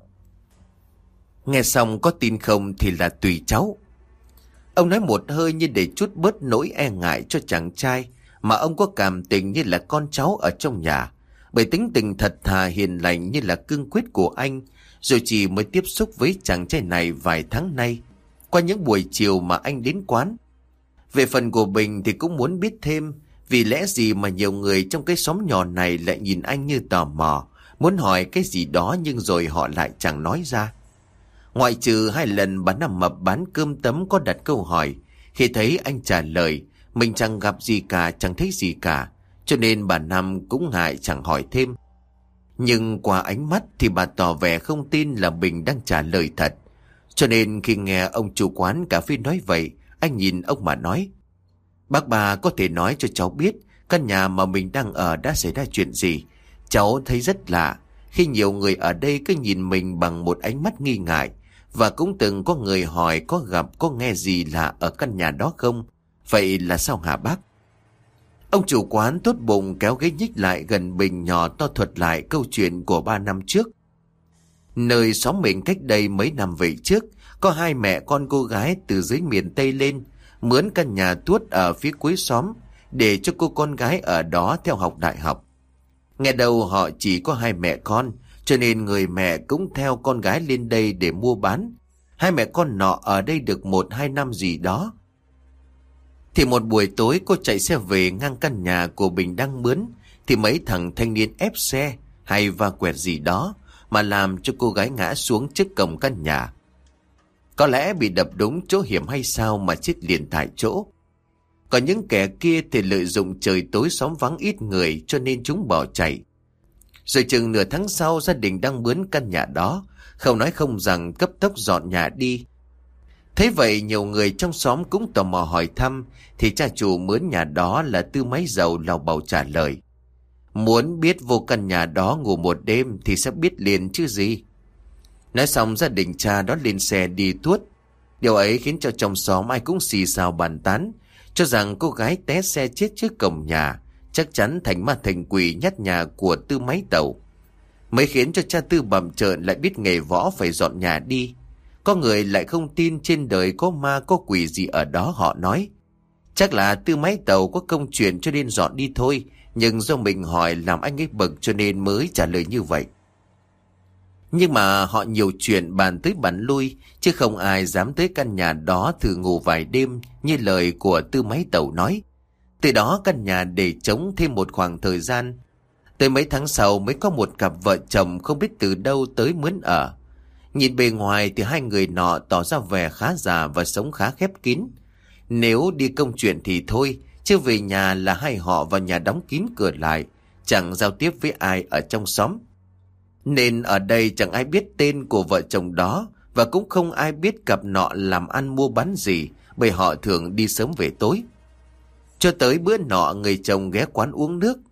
Nghe xong có tin không thì là tùy cháu. Ông nói một hơi như để trút bớt nỗi e ngại cho chàng trai mà ông có cảm tình như là con cháu ở trong nhà, bởi tính tình thật thà hiền lành như là cương quyết của anh. Rồi chỉ mới tiếp xúc với chàng trai này vài tháng nay, qua những buổi chiều mà anh đến quán. Về phần của Bình thì cũng muốn biết thêm, vì lẽ gì mà nhiều người trong cái xóm nhỏ này lại nhìn anh như tò mò, muốn hỏi cái gì đó nhưng rồi họ lại chẳng nói ra. Ngoại trừ hai lần bà Năm Mập bán cơm tấm có đặt câu hỏi, khi thấy anh trả lời mình chẳng gặp gì cả, chẳng thấy gì cả, cho nên bà Năm cũng ngại chẳng hỏi thêm. Nhưng qua ánh mắt thì bà tỏ vẻ không tin là Bình đang trả lời thật. Cho nên khi nghe ông chủ quán cà phê nói vậy, anh nhìn ông mà nói: Bác bà có thể nói cho cháu biết căn nhà mà mình đang ở đã xảy ra chuyện gì? Cháu thấy rất lạ khi nhiều người ở đây cứ nhìn mình bằng một ánh mắt nghi ngại, và cũng từng có người hỏi có gặp có nghe gì lạ ở căn nhà đó không? Vậy là sao hả bác? Ông chủ quán tốt bụng kéo ghế nhích lại gần Bình, nhỏ to thuật lại câu chuyện của ba năm trước. Nơi xóm mình cách đây mấy năm về trước, có hai mẹ con cô gái từ dưới miền Tây lên, mướn căn nhà tuốt ở phía cuối xóm để cho cô con gái ở đó theo học đại học. Nghe đầu họ chỉ có hai mẹ con, cho nên người mẹ cũng theo con gái lên đây để mua bán. Hai mẹ con nọ ở đây được một hai năm gì đó. Thì một buổi tối cô chạy xe về ngang căn nhà của Bình đang mướn, thì mấy thằng thanh niên ép xe hay va quẹt gì đó mà làm cho cô gái ngã xuống trước cổng căn nhà. Có lẽ bị đập đúng chỗ hiểm hay sao mà chết liền tại chỗ. Còn những kẻ kia thì lợi dụng trời tối xóm vắng ít người cho nên chúng bỏ chạy. Rồi chừng nửa tháng sau, gia đình đang mướn căn nhà đó không nói không rằng cấp tốc dọn nhà đi. Thế vậy nhiều người trong xóm cũng tò mò hỏi thăm, thì cha chủ mướn nhà đó là Tư Máy Dầu lào bầu trả lời: Muốn biết vô căn nhà đó ngủ một đêm thì sẽ biết liền chứ gì. Nói xong gia đình cha đó lên xe đi tuốt. Điều ấy khiến cho trong xóm ai cũng xì xào bàn tán, cho rằng cô gái té xe chết trước cổng nhà chắc chắn thành ma thành quỷ nhát nhà của Tư Máy Tàu. Mới khiến cho cha Tư bầm trợn lại biết nghề võ phải dọn nhà đi. Có người lại không tin trên đời có ma có quỷ gì ở đó, họ nói chắc là Tư Máy Tàu có công chuyện cho nên dọn đi thôi, nhưng do mình hỏi làm anh ấy bực cho nên mới trả lời như vậy. Nhưng mà họ nhiều chuyện bàn tới bàn lui, chứ không ai dám tới căn nhà đó thử ngủ vài đêm như lời của Tư Máy Tàu nói. Từ đó căn nhà để trống thêm một khoảng thời gian. Tới mấy tháng sau mới có một cặp vợ chồng không biết từ đâu tới mướn ở. Nhìn bề ngoài thì hai người nọ tỏ ra vẻ khá già và sống khá khép kín. Nếu đi công chuyện thì thôi, chứ về nhà là hai họ vào nhà đóng kín cửa lại, chẳng giao tiếp với ai ở trong xóm. Nên ở đây chẳng ai biết tên của vợ chồng đó, và cũng không ai biết cặp nọ làm ăn mua bán gì, bởi họ thường đi sớm về tối. Cho tới bữa nọ người chồng ghé quán uống nước.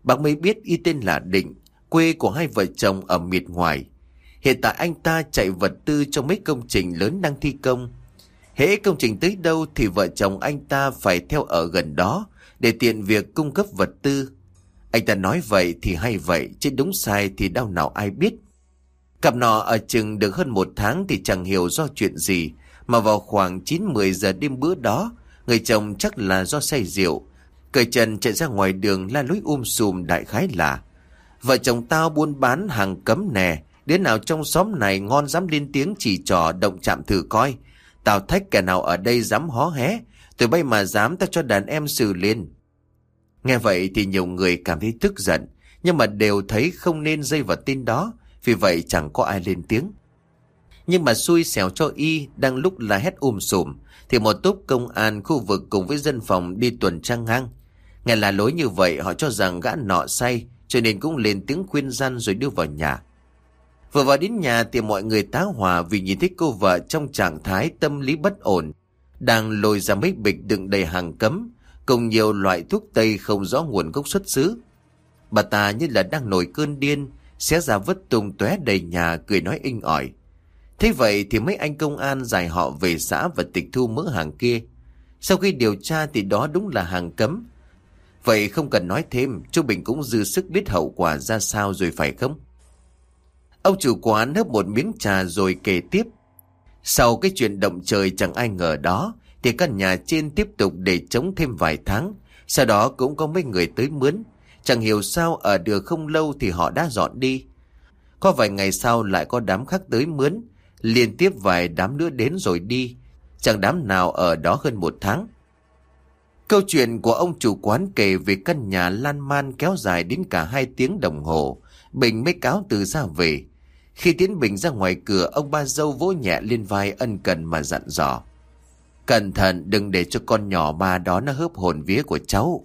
Bác mới biết y tên là Định, quê của hai vợ chồng ở miệt ngoài. Hiện tại anh ta chạy vật tư cho mấy công trình lớn đang thi công. Hễ công trình tới đâu thì vợ chồng anh ta phải theo ở gần đó để tiện việc cung cấp vật tư. Anh ta nói vậy thì hay vậy, chứ đúng sai thì đau nào ai biết. Cặp nọ ở chừng được hơn một tháng thì chẳng hiểu do chuyện gì mà vào khoảng chín mười giờ đêm bữa đó, người chồng chắc là do say rượu, cởi trần chạy ra ngoài đường la lối um sùm đại khái là: vợ chồng tao buôn bán hàng cấm nè, đứa nào trong xóm này ngon dám lên tiếng chỉ trỏ động chạm thử coi. Tao thách kẻ nào ở đây dám hó hé, tụi bay mà dám tao cho đàn em xử lên. Nghe vậy thì nhiều người cảm thấy tức giận, nhưng mà đều thấy không nên dây vào tin đó, vì vậy chẳng có ai lên tiếng. Nhưng mà xui xẻo cho y, đang lúc la hét um sùm thì một tốp công an khu vực cùng với dân phòng đi tuần tra ngang. Nghe là lối như vậy, họ cho rằng gã nọ say, cho nên cũng lên tiếng khuyên răn rồi đưa vào nhà. Vừa vào đến nhà thì mọi người tá hỏa vì nhìn thấy cô vợ trong trạng thái tâm lý bất ổn, đang lôi ra mấy bịch đựng đầy hàng cấm cùng nhiều loại thuốc tây không rõ nguồn gốc xuất xứ. Bà ta như là đang nổi cơn điên, xé ra vứt tung tóe đầy nhà, cười nói inh ỏi. Thế vậy thì mấy anh công an giải họ về xã và tịch thu mớ hàng kia. Sau khi điều tra thì đó đúng là hàng cấm. Vậy không cần nói thêm, chú Bình cũng dư sức biết hậu quả ra sao rồi phải không? Ông chủ quán hớp một miếng trà rồi kể tiếp. Sau cái chuyện động trời chẳng ai ngờ đó, thì căn nhà trên tiếp tục để trống thêm vài tháng. Sau đó cũng có mấy người tới mướn. Chẳng hiểu sao ở được không lâu thì họ đã dọn đi. Có vài ngày sau lại có đám khác tới mướn. Liên tiếp vài đám nữa đến rồi đi. Chẳng đám nào ở đó hơn một tháng. Câu chuyện của ông chủ quán kể về căn nhà lan man kéo dài đến cả hai tiếng đồng hồ. Bình mới cáo từ ra về. Khi tiến Bình ra ngoài cửa, ông ba dâu vỗ nhẹ lên vai ân cần mà dặn dò: cẩn thận đừng để cho con nhỏ ba đó nó hớp hồn vía của cháu.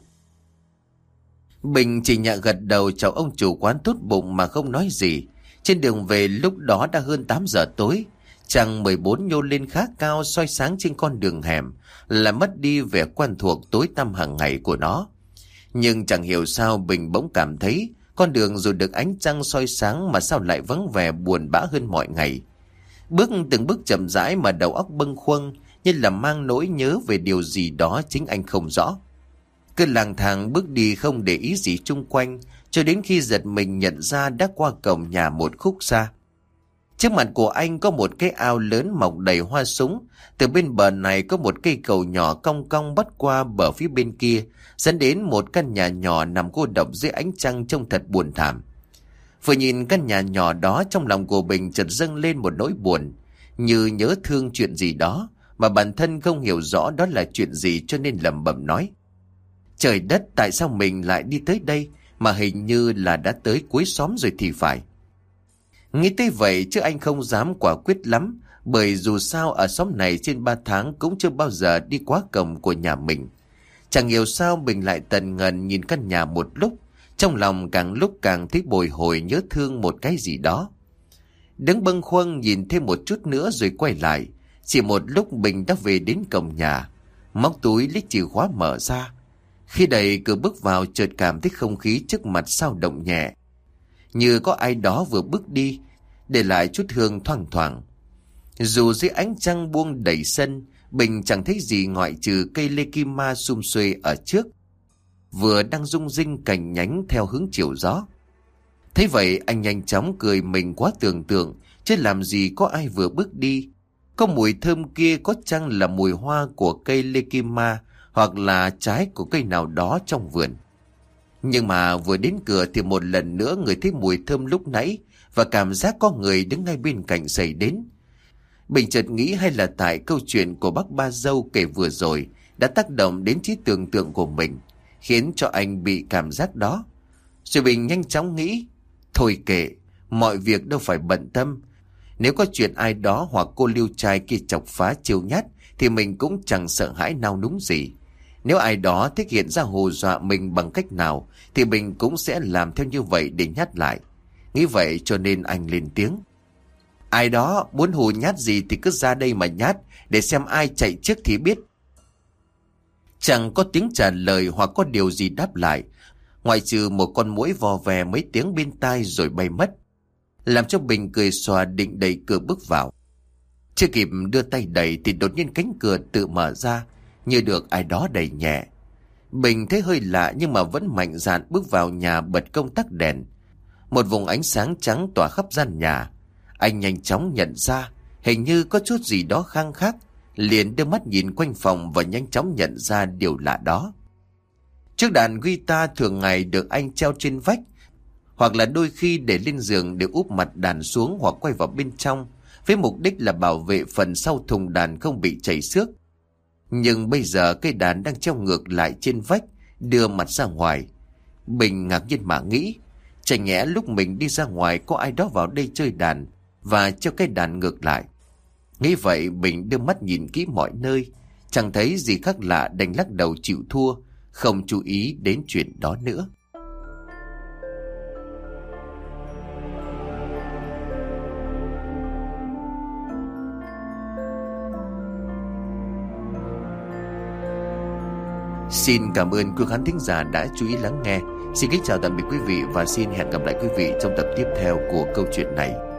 Bình chỉ nhẹ gật đầu chào ông chủ quán tốt bụng mà không nói gì. Trên đường về lúc đó đã hơn tám giờ tối. Trăng mười bốn nhô lên khá cao soi sáng trên con đường hẻm, là mất đi vẻ quen thuộc tối tăm hàng ngày của nó. Nhưng chẳng hiểu sao Bình bỗng cảm thấy con đường dù được ánh trăng soi sáng mà sao lại vắng vẻ buồn bã hơn mọi ngày. Bước từng bước chậm rãi mà đầu óc bâng khuâng, như là mang nỗi nhớ về điều gì đó chính anh không rõ. Cứ lang thang bước đi không để ý gì chung quanh, cho đến khi giật mình nhận ra đã qua cổng nhà một khúc xa. Trước mặt của anh có một cái ao lớn mọc đầy hoa súng. Từ bên bờ này có một cây cầu nhỏ cong cong bắt qua bờ phía bên kia, dẫn đến một căn nhà nhỏ nằm cô độc dưới ánh trăng trông thật buồn thảm. Vừa nhìn căn nhà nhỏ đó, trong lòng của Bình chợt dâng lên một nỗi buồn, như nhớ thương chuyện gì đó mà bản thân không hiểu rõ đó là chuyện gì, cho nên lẩm bẩm nói: trời đất, tại sao mình lại đi tới đây, mà hình như là đã tới cuối xóm rồi thì phải. Nghĩ tới vậy chứ anh không dám quả quyết lắm, bởi dù sao ở xóm này trên ba tháng cũng chưa bao giờ đi qua cổng của nhà mình. Chẳng hiểu sao Bình lại tần ngần nhìn căn nhà một lúc, trong lòng càng lúc càng thấy bồi hồi nhớ thương một cái gì đó. Đứng bâng khuâng nhìn thêm một chút nữa rồi quay lại. Chỉ một lúc Bình đã về đến cổng nhà, móc túi lấy chìa khóa mở ra. Khi đẩy cửa bước vào, chợt cảm thấy không khí trước mặt sao động nhẹ, như có ai đó vừa bước đi, để lại chút hương thoang thoảng. Dù dưới ánh trăng buông đầy sân, Bình chẳng thấy gì ngoại trừ cây lê kim ma sum xuê ở trước, vừa đang rung rinh cành nhánh theo hướng chiều gió. Thế vậy anh nhanh chóng cười mình quá tưởng tượng, chứ làm gì có ai vừa bước đi. Có mùi thơm kia có chăng là mùi hoa của cây lê kim ma, hoặc là trái của cây nào đó trong vườn. Nhưng mà vừa đến cửa thì một lần nữa người thấy mùi thơm lúc nãy, và cảm giác có người đứng ngay bên cạnh xảy đến. Bình chợt nghĩ hay là tại câu chuyện của bác ba dâu kể vừa rồi đã tác động đến trí tưởng tượng của mình, khiến cho anh bị cảm giác đó. Rồi Bình nhanh chóng nghĩ, thôi kệ, mọi việc đâu phải bận tâm. Nếu có chuyện ai đó hoặc cô liêu trai kia chọc phá chiêu nhát thì mình cũng chẳng sợ hãi nao núng gì. Nếu ai đó thích hiện ra hù dọa mình bằng cách nào thì mình cũng sẽ làm theo như vậy để nhát lại. Nghĩ vậy cho nên anh lên tiếng: ai đó muốn hù nhát gì thì cứ ra đây mà nhát, để xem ai chạy trước thì biết. Chẳng có tiếng trả lời hoặc có điều gì đáp lại, ngoại trừ một con muỗi vò vè mấy tiếng bên tai rồi bay mất, làm cho Bình cười xòa định đẩy cửa bước vào. Chưa kịp đưa tay đẩy thì đột nhiên cánh cửa tự mở ra, như được ai đó đẩy nhẹ. Bình thấy hơi lạ nhưng mà vẫn mạnh dạn bước vào nhà, bật công tắc đèn. Một vùng ánh sáng trắng tỏa khắp gian nhà. Anh nhanh chóng nhận ra hình như có chút gì đó khang khác, liền đưa mắt nhìn quanh phòng và nhanh chóng nhận ra điều lạ đó. Chiếc đàn guitar thường ngày được anh treo trên vách, hoặc là đôi khi để lên giường để úp mặt đàn xuống hoặc quay vào bên trong, với mục đích là bảo vệ phần sau thùng đàn không bị chảy xước. Nhưng bây giờ cây đàn đang treo ngược lại trên vách, đưa mặt ra ngoài. Bình ngạc nhiên mà nghĩ, chẳng nhẽ lúc mình đi ra ngoài có ai đó vào đây chơi đàn và treo cây đàn ngược lại. Nghĩ vậy Bình đưa mắt nhìn kỹ mọi nơi, chẳng thấy gì khác lạ, đành lắc đầu chịu thua, không chú ý đến chuyện đó nữa. Xin cảm ơn quý khán thính giả đã chú ý lắng nghe. Xin kính chào tạm biệt quý vị và xin hẹn gặp lại quý vị trong tập tiếp theo của câu chuyện này.